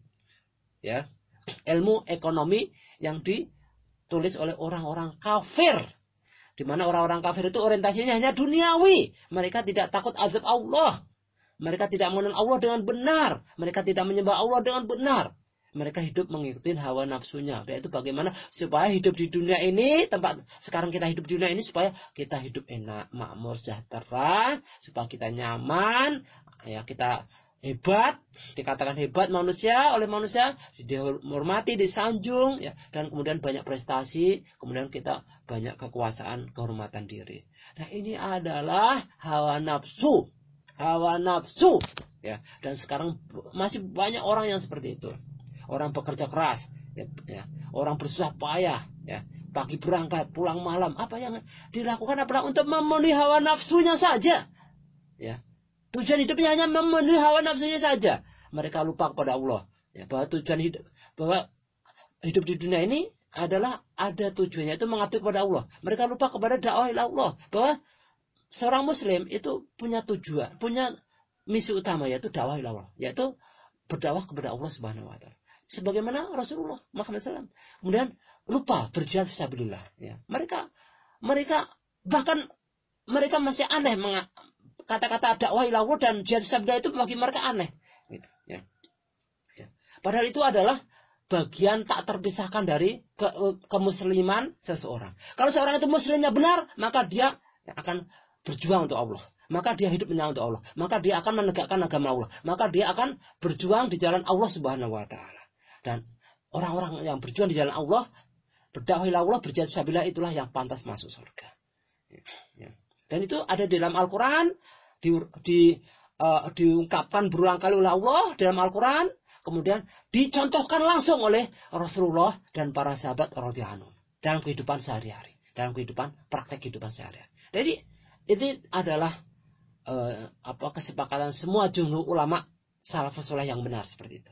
Ya, ilmu ekonomi yang ditulis oleh orang-orang kafir. Di mana orang-orang kafir itu orientasinya hanya duniawi. Mereka tidak takut azab Allah. Mereka tidak mengenal Allah dengan benar. Mereka tidak menyembah Allah dengan benar. Mereka hidup mengikuti hawa nafsunya. Yaitu bagaimana supaya hidup di dunia ini, tempat sekarang kita hidup di dunia ini, supaya kita hidup enak, makmur, sejahtera, supaya kita nyaman, ya, kita hebat, dikatakan hebat manusia oleh manusia, dihormati, disanjung, ya, dan kemudian banyak prestasi, kemudian kita banyak kekuasaan, kehormatan diri. Nah ini adalah hawa nafsu. Hawa nafsu, ya, dan sekarang masih banyak orang yang seperti itu. Orang bekerja keras, Ya, ya. Orang bersusah payah, ya, pagi berangkat, pulang malam. Apa yang dilakukan adalah untuk memenuhi hawa nafsunya saja. Ya. Tujuan hidupnya hanya memenuhi hawa nafsunya saja. Mereka lupa kepada Allah. Ya, bahwa tujuan hidup, bahwa hidup di dunia ini adalah ada tujuannya, itu mengabdi kepada Allah. Mereka lupa kepada dakwah ila Allah, bahwa seorang Muslim itu punya tujuan, punya misi utama, yaitu dakwah ila Allah, yaitu berdakwah kepada Allah Subhanahu Wa Taala. Sebagaimana Rasulullah Muhammad shallallahu alaihi wasallam. Kemudian lupa berjihad fisabilillah. Ya. Mereka, mereka bahkan mereka masih aneh kata-kata dakwah ila Allah dan jihad fisabilillah itu bagi mereka aneh. Gitu, ya. Ya. Padahal itu adalah bagian tak terpisahkan dari ke, kemusliman seseorang. Kalau seorang itu muslimnya benar, maka dia akan berjuang untuk Allah. Maka dia hidupnya untuk Allah. Maka dia akan menegakkan agama Allah. Maka dia akan berjuang di jalan Allah Subhanahu Wa Taala. Dan orang-orang yang berjuang di jalan Allah, berdakwah ila Allah, berjihad fisabilillah, itulah yang pantas masuk surga. Ya. Dan itu ada di dalam Al-Quran, di, di, uh, diungkapkan berulang kali oleh Allah dalam Al-Quran, kemudian dicontohkan langsung oleh Rasulullah dan para sahabat radhiyallahu anhum dalam kehidupan sehari-hari, dalam kehidupan praktek kehidupan sehari-hari. Jadi ini adalah uh, apa kesepakatan semua jumhur ulama salafus saleh yang benar seperti itu.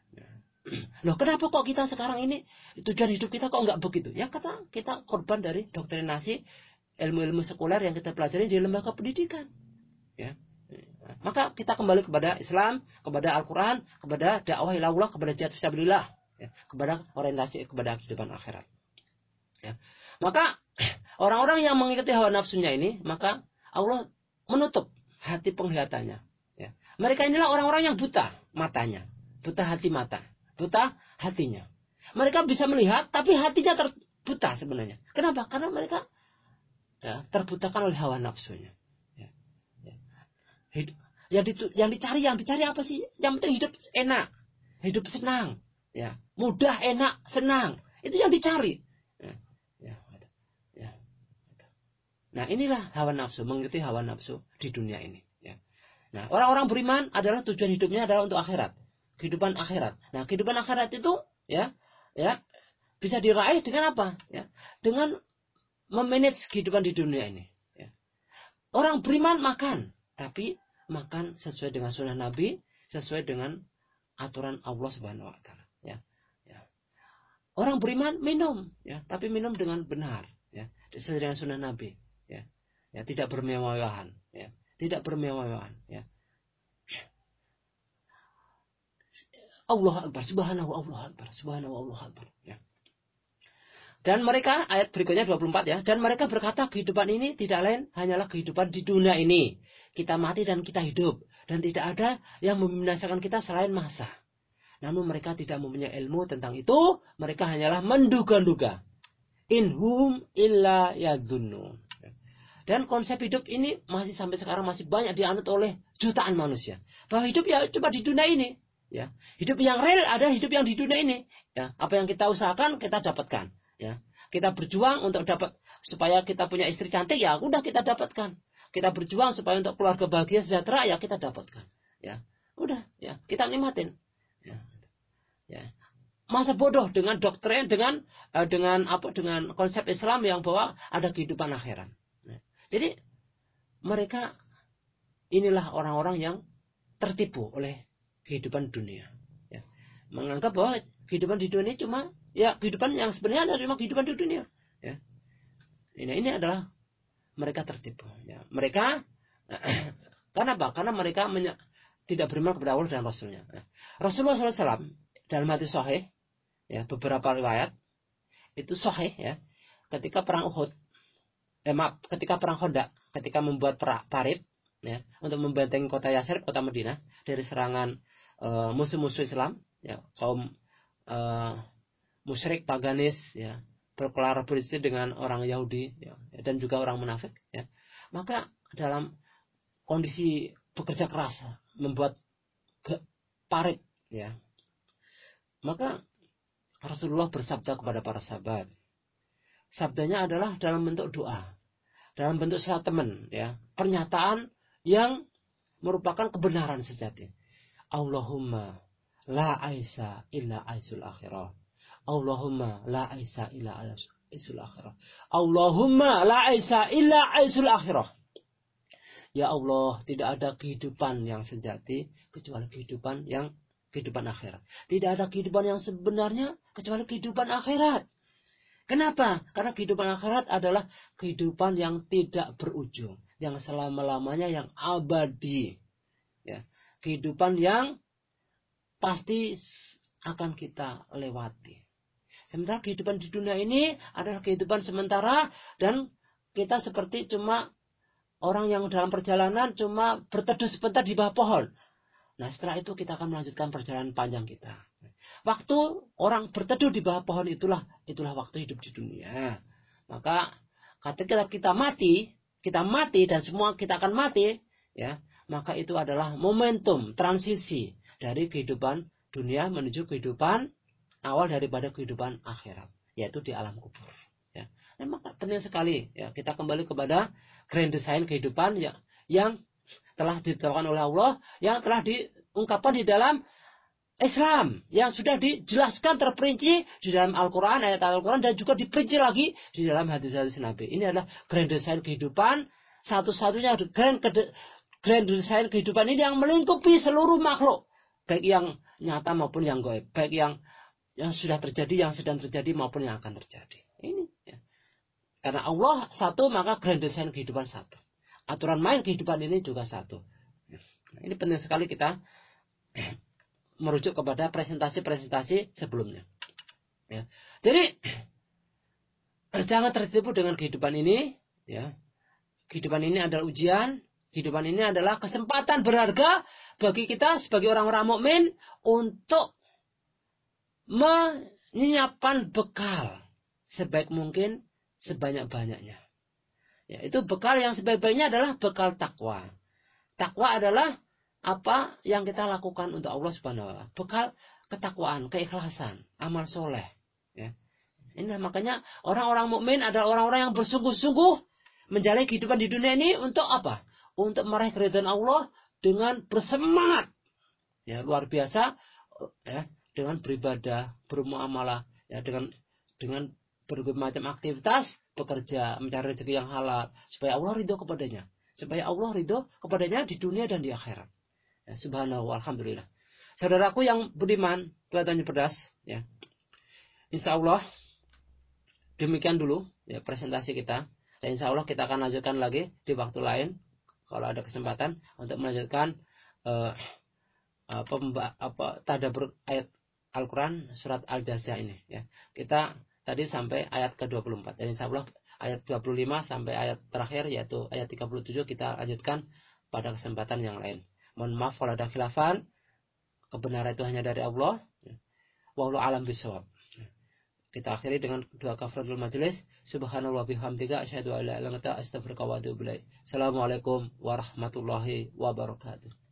Loh, kenapa kok kita sekarang ini tujuan hidup kita kok nggak begitu? Ya karena kita korban dari doktrinasi ilmu-ilmu sekuler yang kita pelajari di lembaga pendidikan. Ya. Maka kita kembali kepada Islam, kepada Al-Quran, kepada dakwah ila Allah, kepada jihad fisabilillah, ya, kepada orientasi kepada kehidupan akhirat. Ya. Maka orang-orang yang mengikuti hawa nafsunya ini, maka Allah menutup hati penglihatannya. Ya. Mereka inilah orang-orang yang buta matanya, buta hati mata, buta hatinya. Mereka bisa melihat, tapi hatinya terbuta sebenarnya. Kenapa? Karena mereka ya, terbutakan oleh hawa nafsunya. Ya. Ya. Hidup, yang, ditu, yang dicari, yang dicari apa sih? Yang penting hidup enak, hidup senang, ya, mudah, enak, senang. Itu yang dicari. Ya. Ya. Ya. Nah, inilah hawa nafsu, mengikuti hawa nafsu di dunia ini. Ya. Nah, orang-orang beriman adalah tujuan hidupnya adalah untuk akhirat. Kehidupan akhirat. Nah, kehidupan akhirat itu ya, ya bisa diraih dengan apa? Ya, dengan memanage kehidupan di dunia ini. Ya. Orang beriman makan, tapi makan sesuai dengan sunnah Nabi, sesuai dengan aturan Allah Subhanahu Wa Taala. Ya, ya. Orang beriman minum, ya, tapi minum dengan benar, ya, sesuai dengan sunnah Nabi. Ya, ya, tidak bermewah-mewahan, ya, tidak bermewah-mewahan. Ya. Allah Akbar, subhanahu Allah Akbar, subhanahu Allah Akbar. Ya. Dan mereka, ayat berikutnya dua puluh empat ya, dan mereka berkata kehidupan ini tidak lain hanyalah kehidupan di dunia ini. Kita mati dan kita hidup. Dan tidak ada yang membinasakan kita selain masa. Namun mereka tidak mempunyai ilmu tentang itu, mereka hanyalah menduga-duga. In hum illa yadhunnun. Dan konsep hidup ini masih sampai sekarang masih banyak dianut oleh jutaan manusia. Bahwa hidup ya cuma di dunia ini. Ya, hidup yang real ada hidup yang di dunia ini. Ya, apa yang kita usahakan kita dapatkan. Ya, kita berjuang untuk dapat supaya kita punya istri cantik, ya udah kita dapatkan. Kita berjuang supaya untuk keluarga bahagia sejahtera, ya kita dapatkan. Ya, udah, ya kita nikmatin. Ya, ya. Masa bodoh dengan doktrin, dengan uh, dengan apa, dengan konsep Islam yang bahwa ada kehidupan akhirat. Ya. Jadi mereka inilah orang-orang yang tertipu oleh kehidupan dunia. Ya. Menganggap bahwa kehidupan di dunia cuma ya kehidupan yang sebenarnya ada cuma kehidupan di dunia. Ya. Ini ini adalah mereka tertipu. Ya. Mereka karena apa? Karena mereka menye, tidak beriman kepada Allah dan Rasulnya. Ya. Rasulullah shallallahu alaihi wasallam dalam hadis sahih, ya beberapa riwayat itu sahih ya. Ketika perang Uhud, eh, maaf, ketika perang Khandaq, ketika membuat parit ya untuk membentengi kota Yatsrib, kota Madinah dari serangan uh, musuh-musuh Islam, ya kaum uh, musyrik paganis, ya berkolaborasi dengan orang Yahudi, ya, dan juga orang munafik, ya. Maka dalam kondisi bekerja keras membuat parit, ya. Maka Rasulullah bersabda kepada para sahabat. Sabdanya adalah dalam bentuk doa, dalam bentuk statement, ya, pernyataan yang merupakan kebenaran sejati. Allahumma la aisa illa aisul akhirah. Allahumma la aisa illa aisul akhirah. Allahumma la aisa illa aisul akhirah. Ya Allah, tidak ada kehidupan yang sejati kecuali kehidupan yang kehidupan akhirat. Tidak ada kehidupan yang sebenarnya kecuali kehidupan akhirat. Kenapa? Karena kehidupan akhirat adalah kehidupan yang tidak berujung, yang selama-lamanya, yang abadi. Ya. Kehidupan yang pasti akan kita lewati. Sementara kehidupan di dunia ini adalah kehidupan sementara dan kita seperti cuma orang yang dalam perjalanan cuma berteduh sebentar di bawah pohon. Nah setelah itu kita akan melanjutkan perjalanan panjang kita. Waktu orang berteduh di bawah pohon itulah itulah waktu hidup di dunia. Maka ketika kita mati, kita mati dan semua kita akan mati, ya, maka itu adalah momentum transisi dari kehidupan dunia menuju kehidupan awal daripada kehidupan akhirat, yaitu di alam kubur. Ya. Nah, maka penting sekali ya kita kembali kepada grand design kehidupan yang, yang telah ditetapkan oleh Allah, yang telah diungkapkan di dalam Islam, yang sudah dijelaskan terperinci di dalam Al-Quran, ayat Al-Quran, dan juga diperinci lagi di dalam hadis-hadis Nabi. Ini adalah grand design kehidupan, satu-satunya grand, grand design kehidupan ini yang melingkupi seluruh makhluk, baik yang nyata maupun yang gaib, baik yang yang sudah terjadi, yang sedang terjadi maupun yang akan terjadi. Ini ya. Karena Allah satu, maka grand design kehidupan satu. Aturan main kehidupan ini juga satu. Nah, ini penting sekali kita merujuk kepada presentasi-presentasi sebelumnya. Ya. Jadi jangan tertipu dengan kehidupan ini. Ya. Kehidupan ini adalah ujian. Kehidupan ini adalah kesempatan berharga bagi kita sebagai orang-orang mukmin untuk menyiapkan bekal sebaik mungkin, sebanyak-banyaknya. Ya, itu bekal yang sebaik-baiknya adalah bekal takwa. Takwa adalah apa yang kita lakukan untuk Allah Subhanahu wa taala. Bekal ketakwaan, keikhlasan, amal soleh. Ya. Ini makanya orang-orang mukmin adalah orang-orang yang bersungguh-sungguh menjalani kehidupan di dunia ini untuk apa? Untuk meraih keridhaan Allah dengan bersemangat. Ya, luar biasa ya. Dengan beribadah, bermuamalah, ya, dengan dengan berbagai macam aktivitas, bekerja, mencari rezeki yang halal, supaya Allah ridho kepadanya, supaya Allah ridho kepadanya di dunia dan di akhirat. Ya, subhanallah, alhamdulillah. Saudaraku yang budiman, Tuhan pedas, ya. Insya Allah demikian dulu ya presentasi kita, dan insya Allah kita akan lanjutkan lagi di waktu lain kalau ada kesempatan untuk melanjutkan uh, apa, apa tadabbur ayat Al-Quran surat Al-Jaziah ini ya. Kita tadi sampai ayat ke dua puluh empat. Dan insyaallah ayat dua puluh lima sampai ayat terakhir yaitu ayat tiga puluh tujuh kita lanjutkan pada kesempatan yang lain. Mohon maaf kalau ada khilafan. Kebenaran itu hanya dari Allah. Wallahu a'lam bishawab. Kita akhiri dengan doa kafaratul majelis. Subhanallah bihamdika asyhadu an la ilaha illa anta astaghfiruka wa atubu ilaik. Assalamualaikum warahmatullahi wabarakatuh.